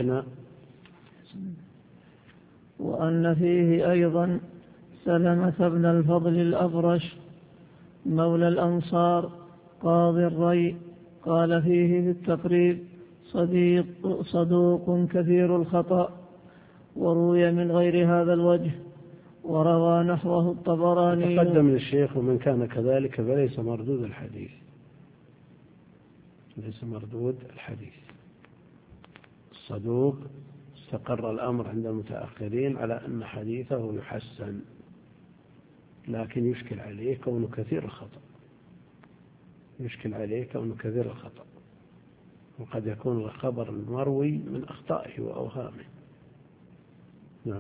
وأن فيه أيضا سلمة بن الفضل الأغرش مولى الأنصار قاضي الري، قال فيه في التقريب: صديق صدوق كثير الخطأ، وروي من غير هذا الوجه، وروى نحوه الطبراني. تقدم للشيخ: ومن كان كذلك فليس مردود الحديث، ليس مردود الحديث. الصدوق استقر الأمر عند المتأخرين على أن حديثه يحسن، لكن يشكل عليه كونه كثير الخطأ، يشكل عليه كونه كثير الخطأ، وقد يكون الخبر المروي من أخطائه وأوهامه. نعم.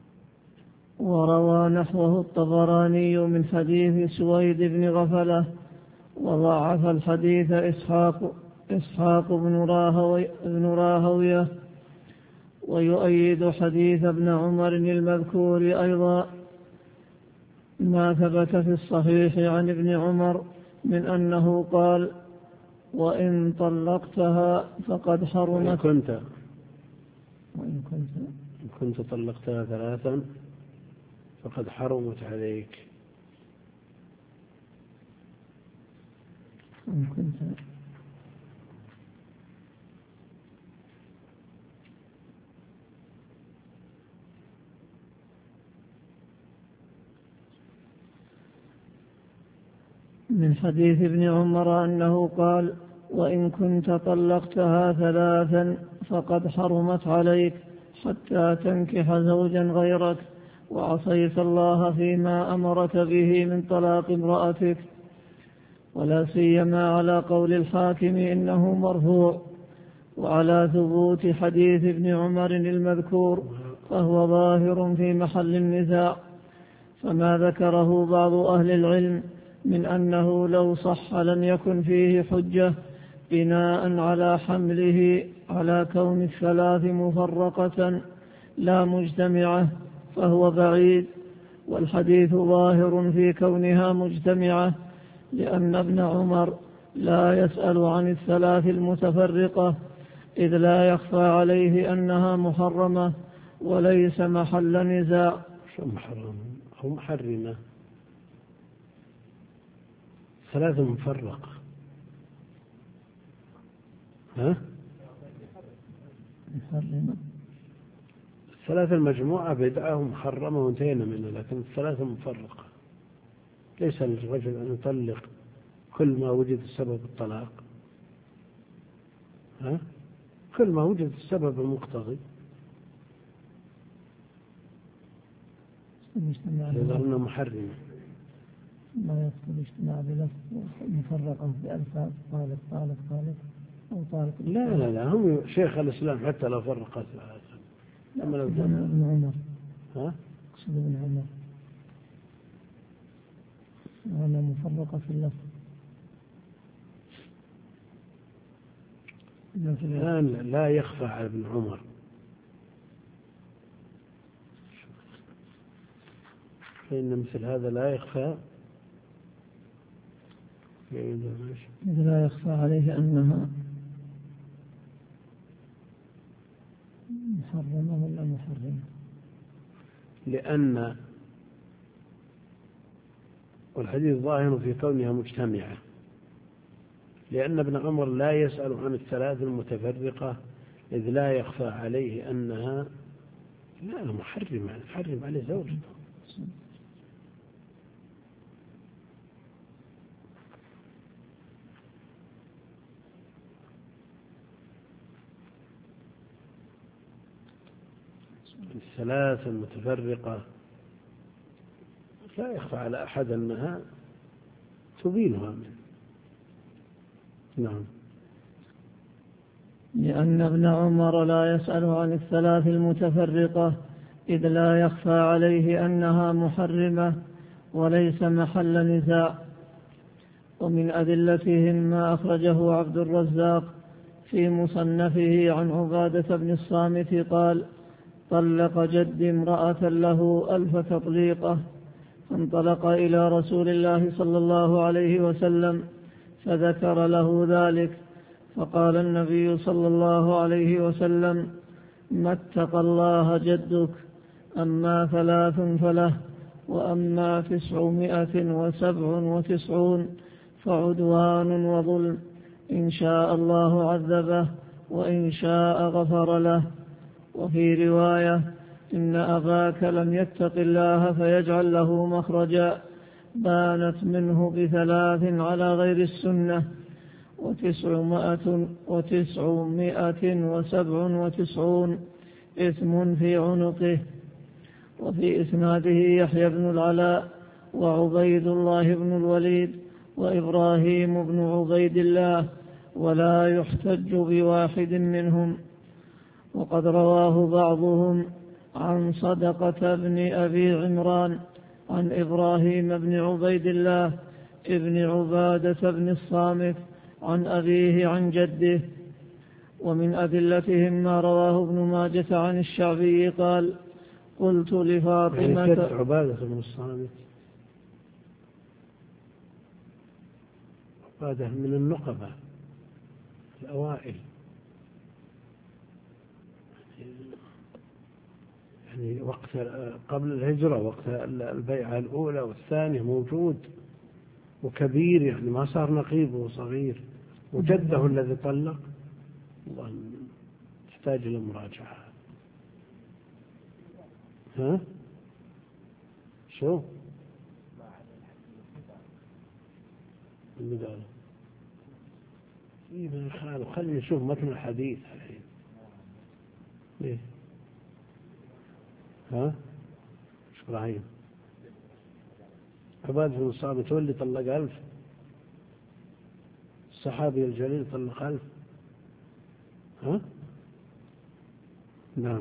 وروى نحوه الطبراني من حديث سويد بن غفلة، وضعف الحديث إسحاق إسحاق بن راهوي بن راهوية، ويؤيد حديث ابن عمر المذكور أيضا ما ثبت في الصحيح عن ابن عمر من أنه قال: وإن طلقتها فقد حرمت. وإن كنت وإن كنت إن كنت طلقتها ثلاثا فقد حرمت عليك. وإن كنت من حديث ابن عمر أنه قال: وإن كنت طلقتها ثلاثا فقد حرمت عليك حتى تنكح زوجا غيرك، وعصيت الله فيما أمرك به من طلاق امرأتك. ولا سيما على قول الحاكم إنه مرفوع، وعلى ثبوت حديث ابن عمر المذكور فهو ظاهر في محل النزاع. فما ذكره بعض أهل العلم من أنه لو صح لم يكن فيه حجة بناء على حمله على كون الثلاث مفرقة لا مجتمعة فهو بعيد، والحديث ظاهر في كونها مجتمعة، لأن ابن عمر لا يسأل عن الثلاث المتفرقة، إذ لا يخفى عليه أنها محرمة وليس محل نزاع. شو محرمة أو محرمة؟ ثلاث مفرقة. ها؟ محرمة. الثلاث المجموعة بدعة ومحرمة وانتهينا منها، لكن الثلاث مفرقة. ليس للرجل أن يطلق كل ما وجد السبب الطلاق، ها؟ كل ما وجد السبب المقتضي، لأنه محرمة. ما يدخل اجتماع بلفظ مفرقا بألفاظ طالق طالق طالق أو طالق. لا لا لا، هم شيخ الإسلام حتى لو فرقت لما لو ابن عمر. ها؟ اقصد ابن عمر. وأنا مفرقة في اللفظ. الآن لا يخفى على ابن عمر فإن مثل هذا لا يخفى لا يخفى عليه أنها محرمة ولا محرمة، لأن والحديث ظاهر في كونها مجتمعة، لأن ابن عمر لا يسأل عن الثلاث المتفرقة إذ لا يخفى عليه أنها لا محرمة محرم عليه زوجته. الثلاث المتفرقة لا يخفى على أحد أنها تبينها منه. نعم. لأن ابن عمر لا يسأل عن الثلاث المتفرقة إذ لا يخفى عليه أنها محرمة وليس محل نزاع. ومن أدلتهم ما أخرجه عبد الرزاق في مصنفه عن عبادة بن الصامت قال: طلق جدي امرأة له ألف تطليقة، فانطلق إلى رسول الله صلى الله عليه وسلم فذكر له ذلك، فقال النبي صلى الله عليه وسلم: ما اتقى الله جدك، أما ثلاث فله، وأما تسعمائة وسبع وتسعون فعدوان وظلم، إن شاء الله عذبه وإن شاء غفر له. وفي رواية: إن أباك لم يتق الله فيجعل له مخرجا، بانت منه بثلاث على غير السنة، وتسعمائة, وتسعمائة وسبع وتسعون إثم في عنقه. وفي إسناده يحيى بن العلاء وعبيد الله بن الوليد وإبراهيم بن عبيد الله، ولا يحتج بواحد منهم. وقد رواه بعضهم عن صدقة بن أبي عمران عن إبراهيم بن عبيد الله ابن عبادة بن الصامت عن أبيه عن جده. ومن أدلتهم ما رواه ابن ماجة عن الشعبي قال: قلت لفاطمة يعني عبادة بن الصامت عبادة من النقبة الأوائل، يعني وقت قبل الهجرة، وقت البيعة الأولى والثانية موجود وكبير، يعني ما صار نقيب وصغير. وجده الذي طلق والله تحتاج إلى مراجعة. ها شو اللي قاله؟ إيه ما يخالف، خلينا نشوف متن الحديث الحين. ليه؟ ها شو إبراهيم عبادة بن الصامت هو اللي طلق ألف، الصحابي الجليل طلق ألف. ها نعم.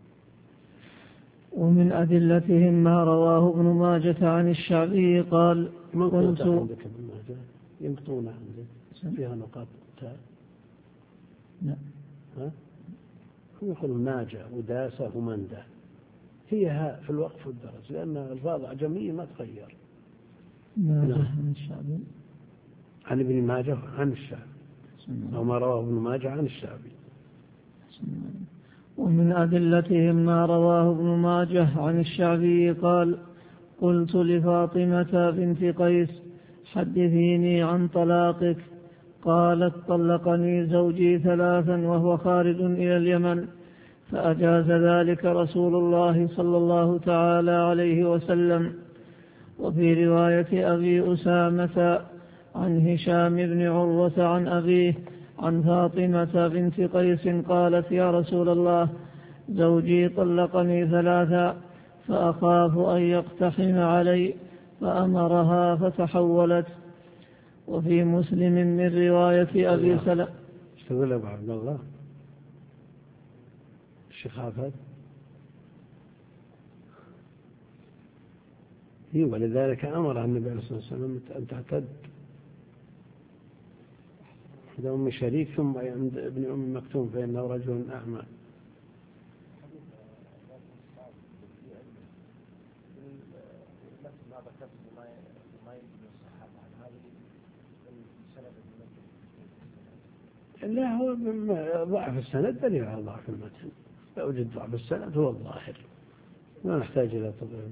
ومن أدلتهم ما رواه ابن ماجة عن الشعبي قال: قلت عندك ابن ماجة ينقطون عندك فيها نقاط تاء. نعم. ها هم يقولون ناجة وداسة ومندة، هي ها في الوقف والدرس، لأن الفاظ عجمية ما تغير. ماجه عن الشعبي عن ابن ماجه عن الشعبي، أو ما رواه ابن ماجه عن الشعبي. ومن أدلتهم ما رواه ابن ماجه عن الشعبي قال: قلت لفاطمة بنت قيس: حدثيني عن طلاقك. قالت: طلقني زوجي ثلاثا وهو خارج إلى اليمن، فأجاز ذلك رسول الله صلى الله تعالى عليه وسلم. وفي رواية أبي أسامة عن هشام بن عروة عن أبيه عن فاطمة بنت قيس قالت: يا رسول الله، زوجي طلقني ثلاثا فأخاف أن يقتحم علي، فأمرها فتحولت. وفي مسلم من رواية أبي سلمة. اشتغل أبو عبد الله الشيخ حافظ هي ولذلك أمر النبي عليه الصلاة والسلام أن تعتد عند أم شريك ثم عند ابن أم مكتوم فإنه رجل أعمى. لا، هو ضعف السند دليل على ضعف المتن. لو وجد ضعف السند هو الظاهر، ما نحتاج إلى تضعيف.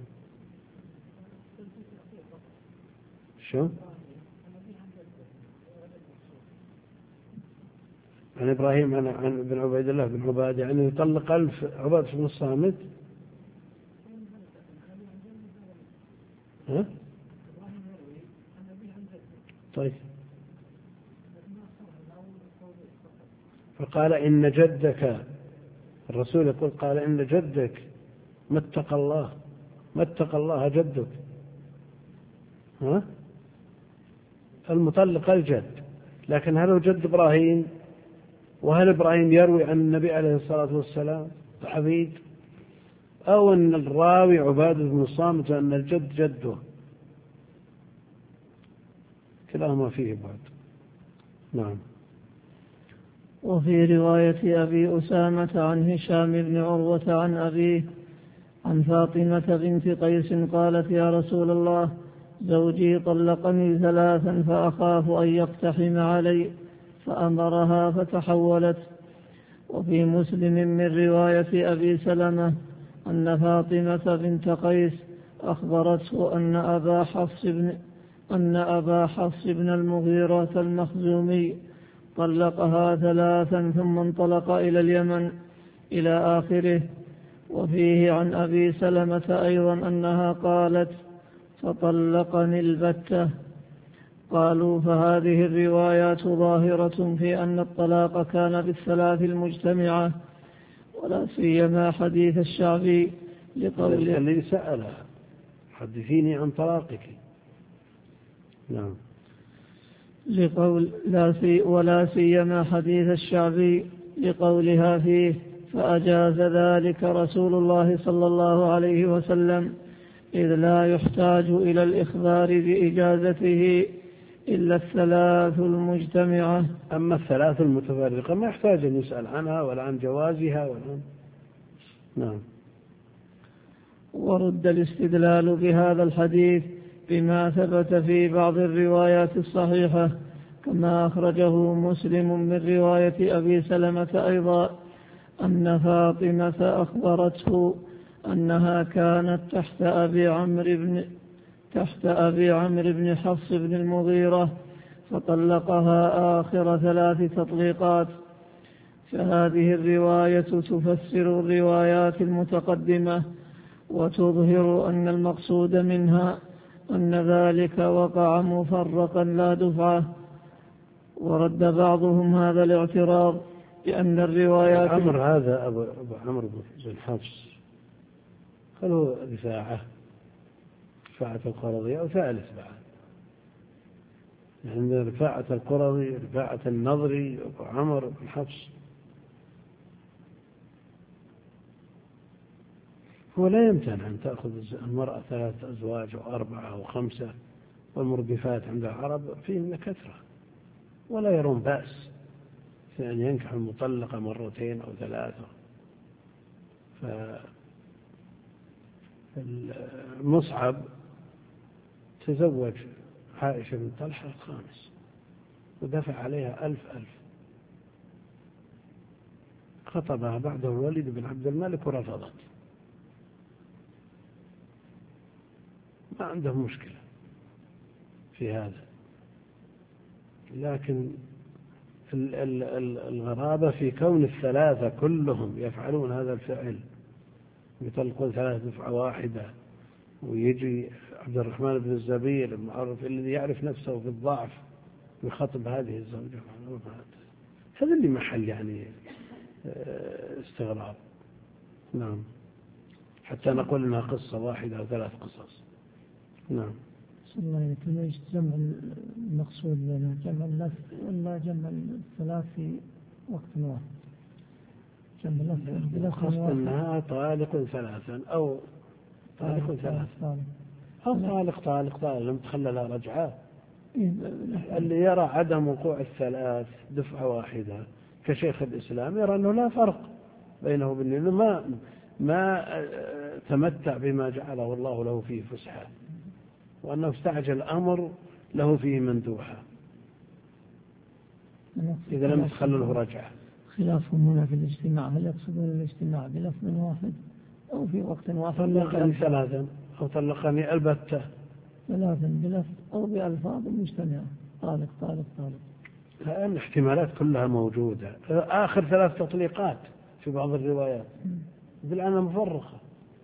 شو؟ عن إبراهيم عن عن ابن عبيد الله بن عبادة يعني يطلق ألف عبادة بن الصامت. ها؟ طيب. فقال إن جدك، الرسول يقول قال إن جدك ما اتقى الله، ما اتقى الله جدك. ها؟ المطلق الجد، لكن هل هو جد إبراهيم؟ وهل إبراهيم يروي عن النبي عليه الصلاة والسلام عبيد، أو أن الراوي عبادة بن الصامت وأن الجد جده؟ كلاهما فيه بعد. نعم. وفي رواية أبي أسامة عن هشام بن عروة عن أبيه عن فاطمة بنت قيس قالت يا رسول الله زوجي طلقني ثلاثا فأخاف أن يقتحم علي فأمرها فتحولت. وفي مسلم من رواية أبي سلمة أن فاطمة بنت قيس أخبرته أن أبا حفص بن أن أبا حفص بن المغيرة المخزومي طلقها ثلاثا ثم انطلق إلى اليمن إلى آخره. وفيه عن أبي سلمة أيضا أنها قالت فطلقني البتة. قالوا فهذه الروايات ظاهرة في أن الطلاق كان بالثلاث المجتمعة، ولا سيما حديث الشعبي لقوله الذي سأل حدثيني عن طلاقك. نعم. لقول لا سي ولا سيما حديث الشعبي لقولها فيه فأجاز ذلك رسول الله صلى الله عليه وسلم إذ لا يحتاج إلى الإخبار بإجازته إلا الثلاث المجتمعة. أما الثلاث المتفرقة ما يحتاج أن يسأل عنها ولا عن جوازها ولا. نعم. ورد الاستدلال بهذا الحديث بما ثبت في بعض الروايات الصحيحة كما أخرجه مسلم من رواية أبي سلمة أيضا أن فاطمة أخبرته أنها كانت تحت أبي عمرو بن تحت أبي عمرو بن حفص بن المغيرة فطلقها آخر ثلاث تطليقات. فهذه الرواية تفسر الروايات المتقدمة وتظهر أن المقصود منها أن ذلك وقع مفرقا لا دفعة. ورد بعضهم هذا الاعتراض بأن الروايات عمر هذا أبو عمرو بن حفص هل هو رفاعة رفاعة القرظي أو ثالث بعد؟ يعني رفاعة القرظي رفاعة النضري أبو عمرو بن حفص. هو لا يمتنع أن تأخذ المرأة ثلاثة أزواج أو أربعة أو خمسة، والمرجفات عند العرب فيهن كثرة، ولا يرون بأس في أن ينكح المطلقة مرتين أو ثلاثة. فالمصعب تزوج عائشة بن طلحة الخامس ودفع عليها ألف ألف، خطبها بعده الوليد بن عبد الملك ورفضت، ما عنده مشكلة في هذا. لكن الغرابة في كون الثلاثة كلهم يفعلون هذا الفعل، يطلقون ثلاثة دفعة واحدة، ويجي عبد الرحمن بن الزبير المعروف الذي يعرف نفسه في الضعف يخطب هذه الزوجة. هذا اللي محل يعني استغراب. نعم. حتى نقول انها قصة واحدة او ثلاث قصص. نعم. الله يتميز جمع المقصود بين جمع اللفظ ولا جمع الثلاث في وقت واحد؟ جمع اللفظ قصد انها طالق ثلاثا او طالق ثلاثا أو طالق طالق طالق لم تخلى لها رجعة. اللي يرى عدم وقوع الثلاث دفعة واحدة كشيخ الإسلام يرى أنه لا فرق بينه وبين ما ما تمتع بما جعله الله له فيه فسحة، وأنه استعجل أمر له فيه مندوحة إذا لم تخلله رجعة. خلافهم هنا في الاجتماع، هل يقصدون الاجتماع بلفظ واحد أو في وقت واحد؟ طلقني ثلاثا أو طلقني البتة. ثلاثا بلفظ أو بألفاظ مجتمعة، طالق طالق طالق. الاحتمالات كلها موجودة. آخر ثلاث تطليقات في بعض الروايات بالآن مفرقة.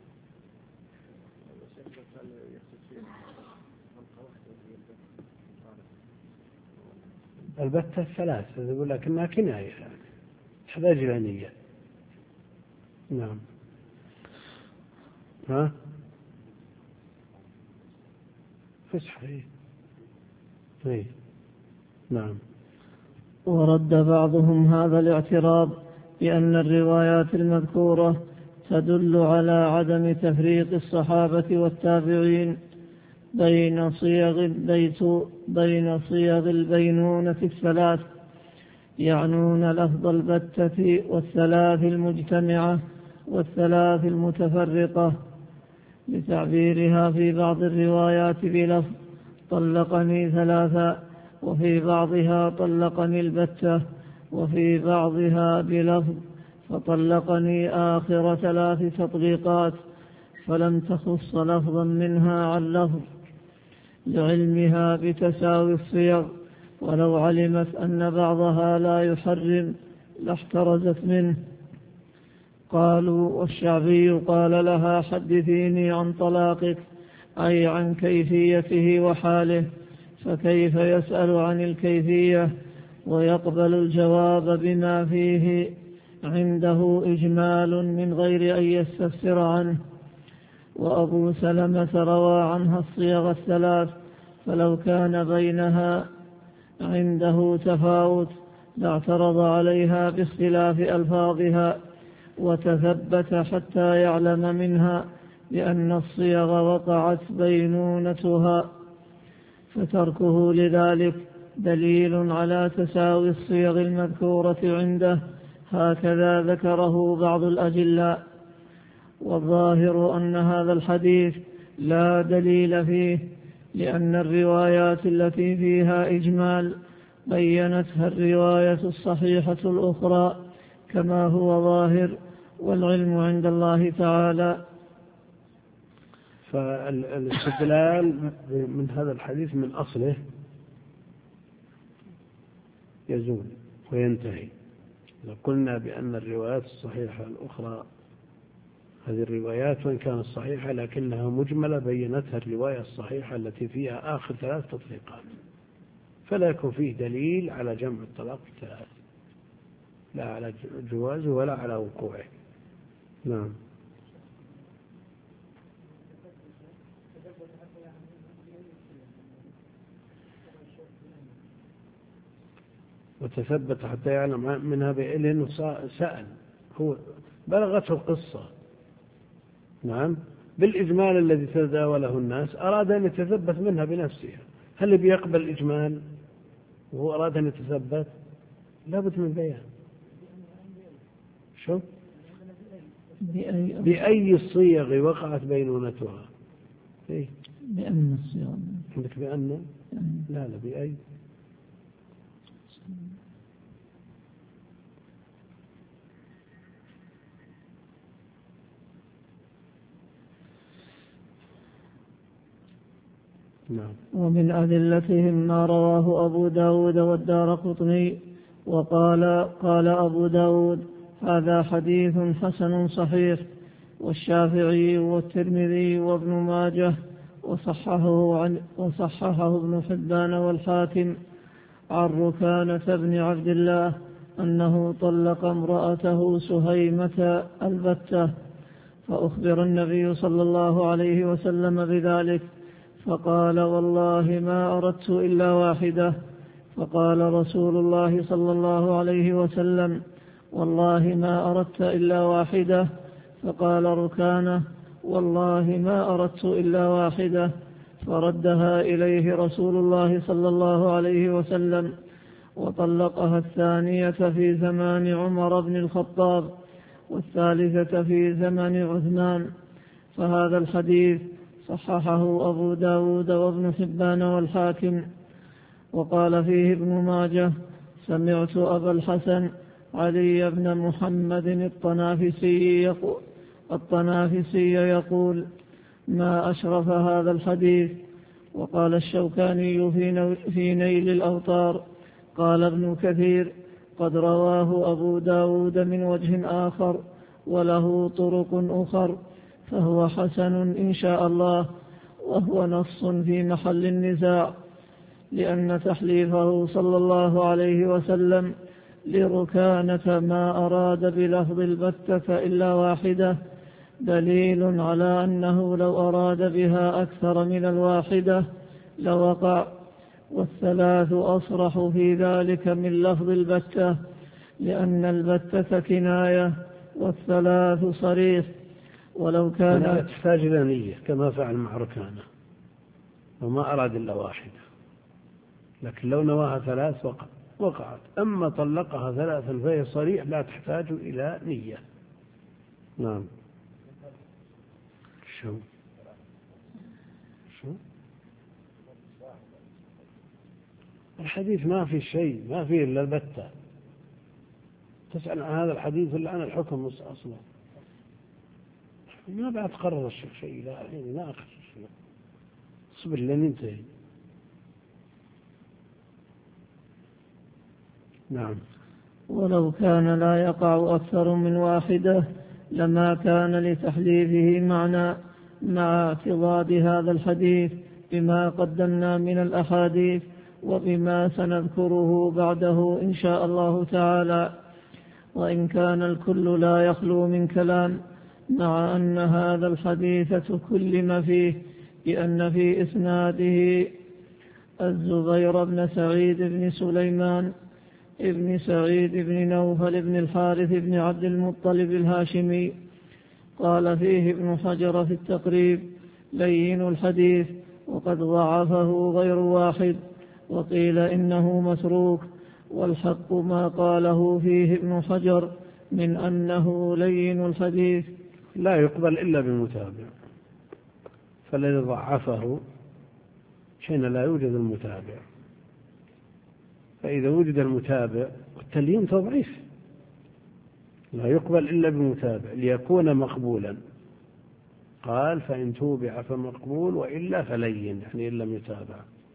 البتة الثلاث يقول لكنها كناية يعني تحتاج إلى نية. نعم. ها فسحة إيه. إيه. نعم. ورد بعضهم هذا الاعتراض بأن الروايات المذكورة تدل على عدم تفريق الصحابة والتابعين بين صيغ البيت بين صيغ البينونة الثلاث، يعنون لفظ البتة والثلاث المجتمعة والثلاث المتفرقة، لتعبيرها في بعض الروايات بلفظ طلقني ثلاثا، وفي بعضها طلقني البتة، وفي بعضها بلفظ فطلقني آخر ثلاث تطليقات، فلم تخص لفظا منها عن لفظ لعلمها بتساوي الصيغ، ولو علمت أن بعضها لا يحرم لاحترزت منه. قالوا والشعبي قال لها حدثيني عن طلاقك، أي عن كيفيته وحاله، فكيف يسأل عن الكيفية ويقبل الجواب بما فيه عنده إجمال من غير أن يستفسر عنه. وأبو سلمة روى عنها الصيغ الثلاث، فلو كان بينها عنده تفاوت لاعترض عليها باختلاف ألفاظها وتثبت حتى يعلم منها لأن الصيغ وقعت بينونتها، فتركه لذلك دليل على تساوي الصيغ المذكورة عنده، هكذا ذكره بعض الأجلاء. والظاهر أن هذا الحديث لا دليل فيه، لأن الروايات التي فيها إجمال بينتها الرواية الصحيحة الأخرى كما هو ظاهر، والعلم عند الله تعالى. فالاستدلال من هذا الحديث من أصله يزول وينتهي. لو قلنا بأن الروايات الصحيحة الأخرى، هذه الروايات وإن كانت صحيحة لكنها مجملة بينتها الرواية الصحيحة التي فيها آخر ثلاث تطبيقات، فلا يكون فيه دليل على جمع الطلاق الثلاث، لا على جوازه ولا على وقوعه. نعم. وتثبت حتى يعلم منها بإلين سأل، هو بلغته القصة. نعم. بالإجمال الذي تداوله الناس أراد أن يتثبت منها بنفسها. هل بيقبل الإجمال وهو أراد أن يتثبت؟ لابد من بيان. شو؟ بأي, بأي الصيغ وقعت بينونتها؟ إيه؟ بأن الصيغ. عندك بأن؟ لا لا بأي. نعم. ومن أدلتهم ما رواه أبو داود والدارقطني وقال قال أبو داود هذا حديث حسن صحيح، والشافعي والترمذي وابن ماجه وصححه, عن وصححه ابن حبان والحاكم عن ركانة بن عبد الله أنه طلق امرأته سهيمة البتة، فأخبر النبي صلى الله عليه وسلم بذلك فقال والله ما أردت إلا واحدة، فقال رسول الله صلى الله عليه وسلم والله ما أردت إلا واحدة، فقال ركانة والله ما أردت إلا واحدة، فردها إليه رسول الله صلى الله عليه وسلم، وطلقها الثانية في زمان عمر بن الخطاب والثالثة في زمن عثمان. فهذا الحديث صححه أبو داود وابن حبان والحاكم. وقال فيه ابن ماجه: سمعت أبا الحسن علي بن محمد الطنافسي يقول, الطنافسي يقول: ما أشرف هذا الحديث. وقال الشوكاني في نيل الأوطار: قال ابن كثير: قد رواه أبو داود من وجه آخر وله طرق أخر، فهو حسن إن شاء الله، وهو نص في محل النزاع، لأن تحليفه صلى الله عليه وسلم لركانة ما أراد بلفظ البتة إلا واحدة دليل على أنه لو أراد بها أكثر من الواحدة لوقع، والثلاث أصرح في ذلك من لفظ البتة، لأن البتة كناية والثلاث صريح. ولو كان تحتاج إلى نية كما فعل مع ركانة، وما أراد إلا واحدة، لكن لو نواها ثلاث وقع وقعت. أما طلقها ثلاثا فهي صريح لا تحتاج إلى نية. نعم. شو شو الحديث ما في شيء، ما فيه إلا البتة. تسأل عن هذا الحديث إلا عن الحكم أصلا، ما بعد قرر الشيخ شيء لا الحين لا آخر شيء، اصبر لين ينتهي. نعم. ولو كان لا يقع أكثر من واحدة لما كان لتحليفه معنى، مع اعتضاد هذا الحديث بما قدمنا من الأحاديث وبما سنذكره بعده إن شاء الله تعالى. وإن كان الكل لا يخلو من كلام، مع أن هذا الحديث تكلم فيه بأن في إسناده الزبير بن سعيد بن سليمان ابن سعيد بن نوفل بن الحارث بن عبد المطلب الهاشمي. قال فيه ابن حجر في التقريب: لين الحديث، وقد ضعفه غير واحد، وقيل إنه متروك، والحق ما قاله فيه ابن حجر من أنه لين الحديث. لا يقبل إلا بمتابع، فالذي ضعفه حين لا يوجد المتابع، فإذا وجد المتابع والتليين تضعيف، لا يقبل إلا بمتابع ليكون مقبولا. قال: فإن توبع فمقبول، وإلا فلين، يعني إن لم يتابع.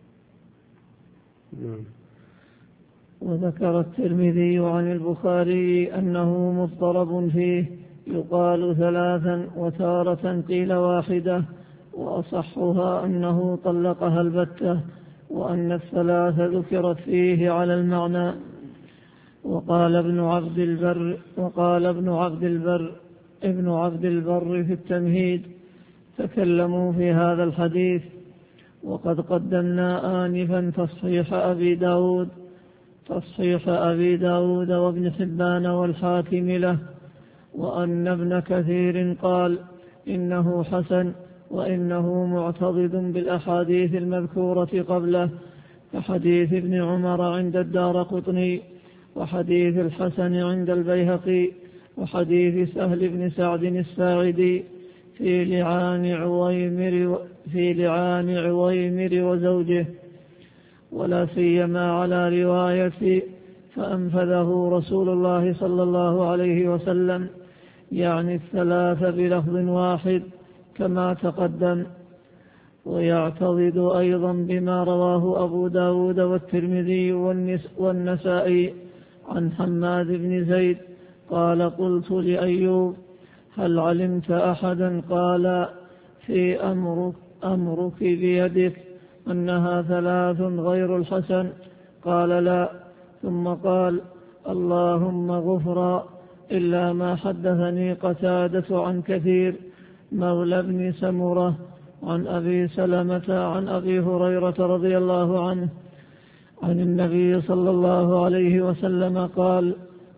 وذكر الترمذي عن البخاري أنه مضطرب فيه، يقال ثلاثا وتارة قيل واحدة، وأصحها أنه طلقها البتة، وأن الثلاث ذكرت فيه على المعنى. وقال ابن عبد البر وقال ابن عبد البر ابن عبد البر في التمهيد: تكلموا في هذا الحديث، وقد قدمنا آنفا تصحيح أبي داود تصحيح أبي داود وابن حبان والحاكم له، وأن ابن كثير قال إنه حسن، وإنه معتضد بالأحاديث المذكورة قبله، كحديث ابن عمر عند الدارقطني، وحديث الحسن عند البيهقي، وحديث سهل بن سعد الساعدي في لعان عويمر في لعان عويمر وزوجه، ولا سيما على رواية فأنفذه رسول الله صلى الله عليه وسلم، يعني الثلاث بلفظ واحد كما تقدم. ويعتضد أيضا بما رواه أبو داود والترمذي والنسائي عن حماد بن زيد قال: قلت لأيوب: هل علمت أحدا قال في أمرك, أمرك بيدك أنها ثلاث غير الحسن؟ قال: لا. ثم قال: اللهم غفرا، إلا ما حدثني قتادة عن كثير مولى بن سمرة عن أبي سلمة عن أبي هريرة رضي الله عنه عن النبي صلى الله عليه وسلم قال: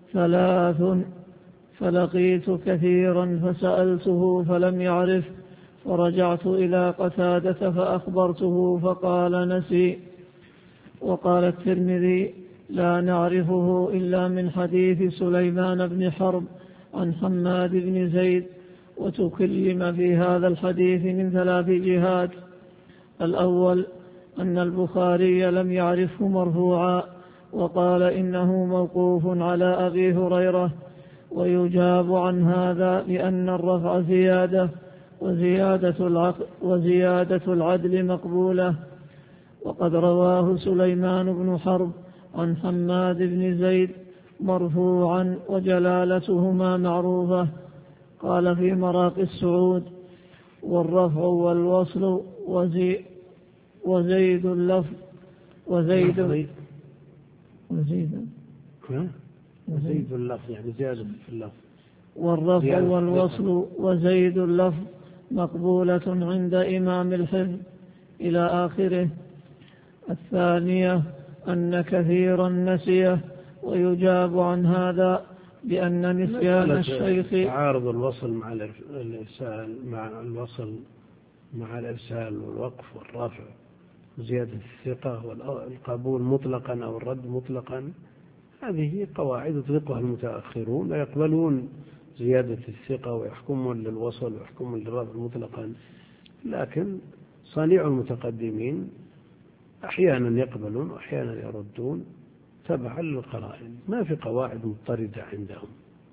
ثلاث، فلقيت كثيرا فسألته فلم يعرف، فرجعت إلى قتادة فأخبرته فقال نسي. وقال الترمذي لا نعرفه إلا من حديث سليمان بن حرب عن حماد بن زيد. وتكلم في هذا الحديث من ثلاث جهات: الأول أن البخاري لم يعرفه مرفوعا وقال إنه موقوف على أبي هريرة، ويجاب عن هذا بأن الرفع زيادة وزيادة العقل وزيادة العدل مقبولة. وقد رواه سليمان بن حرب عن حماد بن زيد مرفوعا وجلالتهما معروفة. قال في مراقي السعود: والرفع والوصل وزي وزيد اللفظ وزيد وزيد وزيد اللفظ يعني زيادة في اللفظ. والرفع والوصل وزيد اللفظ مقبولة عند إمام الحفظ إلى آخره. الثانية أن كثيرا نسيه، ويجاب عن هذا بأن نسيان الشيخ تعارض الوصل مع الإرسال مع الوصل مع الإرسال والوقف والرفع وزيادة الثقة والقبول مطلقا أو الرد مطلقا، هذه قواعد يطلقها المتأخرون، لا يقبلون زيادة الثقة ويحكمون للوصل ويحكمون للرفع مطلقا. لكن صانع المتقدمين أحيانا يقبلون وأحيانا يردون تبعا للقرائن، ما في قواعد مضطردة عندهم.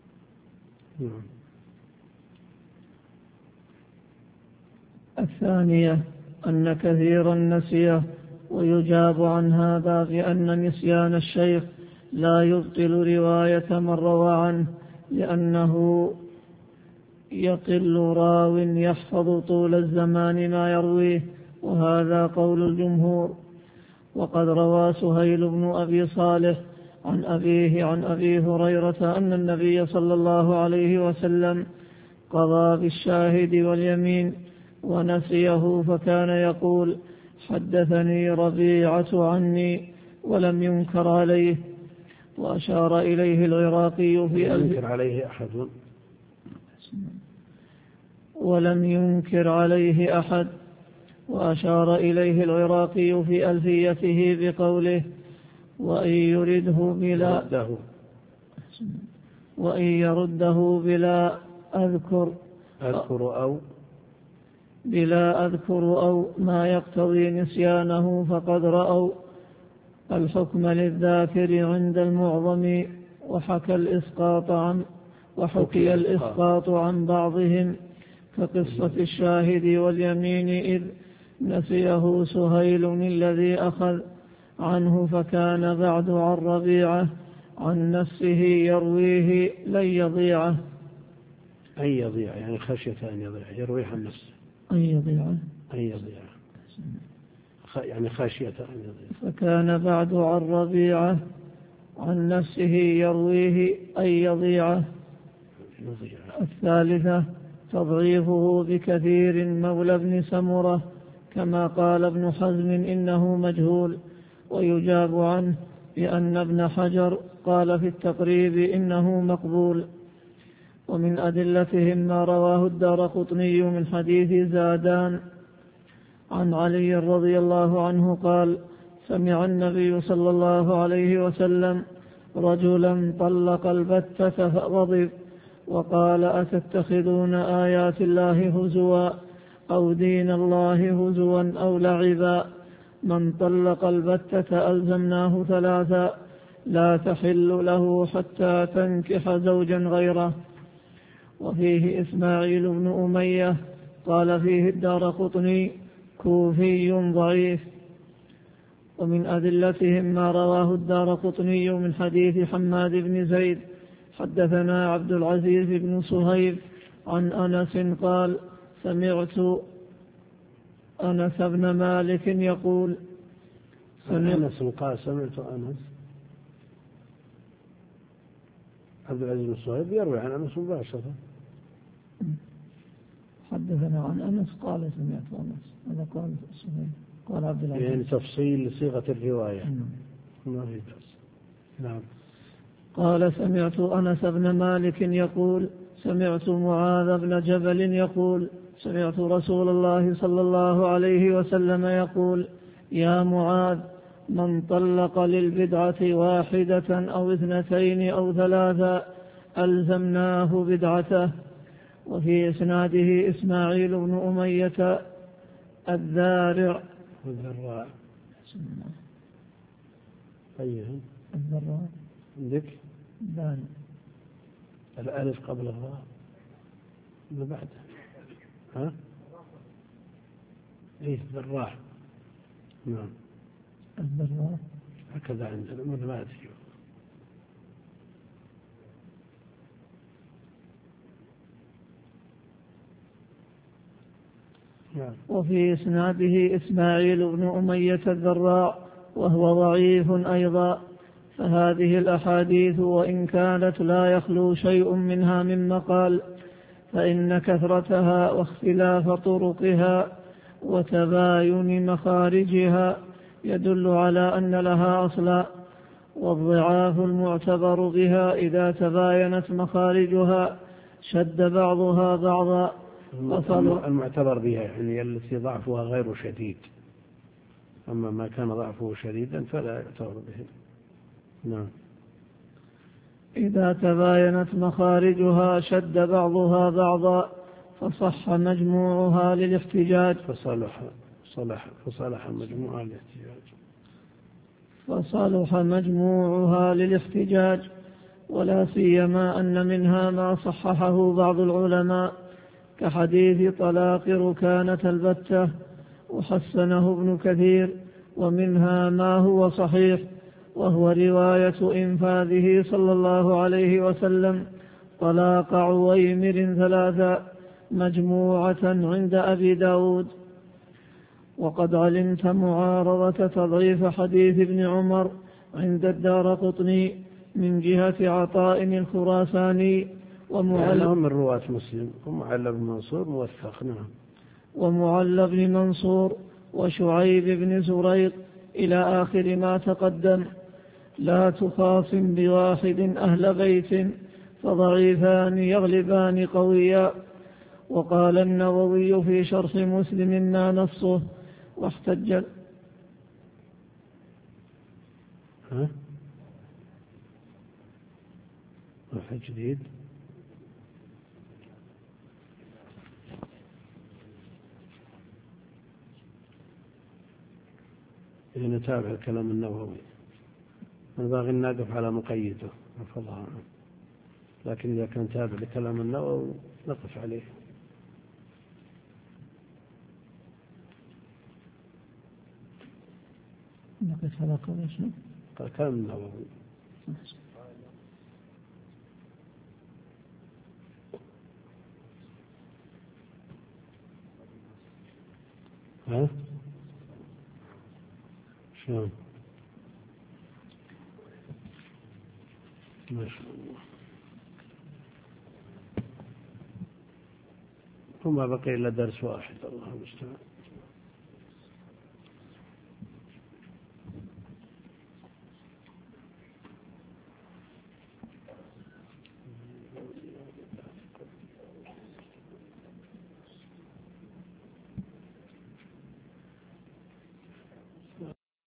الثانية أن كثيرا نسيه، ويجاب عن هذا بأن نسيان الشيخ لا يبطل رواية من روى عنه، لأنه يقل راو يحفظ طول الزمان ما يرويه، وهذا قول الجمهور. وقد روى سهيل بن أبي صالح عن أبيه عن أبي هريرة أن النبي صلى الله عليه وسلم قضى بالشاهد واليمين ونسيه، فكان يقول: حدثني ربيعة عني، ولم ينكر عليه. وأشار إليه العراقي في ولم ينكر عليه أحد ولم ينكر عليه أحد وأشار إليه العراقي في ألفيته بقوله: وإن يرده بلا وإن يرده بلا أذكر أذكر أو بلا أذكر أو ما يقتضي نسيانه فقد رأوا الحكم للذاكر عند المعظم. وحكى الإسقاط عن وحكي الإسقاط عن بعضهم كقصة الشاهد واليمين، إذ نسيه سهيل الذي أخذ عنه، فكان بعد عن ربيعة عن نفسه يرويه لن يضيعه. أن يضيع يعني خشية أن يضيع، يرويه عن نفسه أن يضيع أن يضيع يعني خشية أن يضيع. فكان بعد عن ربيعة عن نفسه يرويه أن يضيعه. الثالثة تضعيفه بكثير مولى ابن سمرة، كما قال ابن حزم إنه مجهول. ويجاب عنه بأن ابن حجر قال في التقريب إنه مقبول. ومن أدلتهم ما رواه الدارقطني من حديث زادان عن علي رضي الله عنه قال: سمع النبي صلى الله عليه وسلم رجلا طلق البتة فغضب وقال: أتتخذون آيات الله هزوا أو دين الله هزوا أو لعبا؟ من طلق البتة ألزمناه ثلاثا: لا تحل له حتى تنكح زوجا غيره. وفيه إسماعيل بن أمية قال فيه الدارقطني: كوفي ضعيف. ومن أدلتهم ما رواه الدارقطني من حديث حماد بن زيد: حدثنا عبد العزيز بن صهيب عن أنس قال: سمعت أنس بن مالك يقول أنس قال سمعت أنس عبد العزيز بن صهيب يروي عن أنس مباشرة. حدثنا عن أنس قال سمعت أنس، هذا قال صهيب قال عبد العزيز، يعني تفصيل لصيغة الرواية. ما في بأس. نعم. قال: سمعت أنس بن مالك يقول: سمعت معاذ بن جبل يقول: سمعت رسول الله صلى الله عليه وسلم يقول: يا معاذ، من طلق للبدعة واحدة أو اثنتين أو ثلاثا ألزمناه بدعته. وفي إسناده إسماعيل بن أمية الذارع الذراع. أيه الذراع عندك دال الألف قبل الراء ما بعدها. ها إيه الذراع. نعم الذراع هكذا عندنا من ما أدري. وفي إسناده إسماعيل بن أمية الذراع وهو ضعيف أيضا. فهذه الأحاديث وإن كانت لا يخلو شيء منها من مقال، فإن كثرتها واختلاف طرقها وتباين مخارجها يدل على أن لها أصلا، والضعاف المعتبر بها إذا تباينت مخارجها شد بعضها بعضا. المعتبر بها يعني التي ضعفها غير شديد، أما ما كان ضعفه شديدا فلا يعتبر به. نعم. إذا تباينت مخارجها شد بعضها بعضا فصح مجموعها للاحتجاج فصلح صلح فصلح مجموعها للاحتجاج فصلح مجموعها للاحتجاج ولا سيما أن منها ما صححه بعض العلماء كحديث طلاق ركانة البتة وحسنه ابن كثير، ومنها ما هو صحيح وهو رواية إنفاذه صلى الله عليه وسلم طلاق عويمر ثلاثة مجموعة عند أبي داود. وقد علمت معارضة تضعيف حديث ابن عمر عند الدارقطني من جهة عطاء الخراساني ومعل من رواة مسلم ومعل بن منصور موثق. نعم. ومعل بن منصور وشعيب بن زريق إلى آخر ما تقدم. لا تخاصم بواحد أهل بيت فضعيفان يغلبان قويا. وقال النووي في شرح مسلم ما نصه واحتج. ها؟ جديد. إذا نتابع كلام النووي نبغي نقف على مقيده رفضها عنه، لكن إذا كان تابع لكلام النووي نقف عليه. نقف على قول شنو؟ كلام النووي. ها؟ شلون؟ ما شاء الله. وما بقي إلا درس واحد، الله المستعان.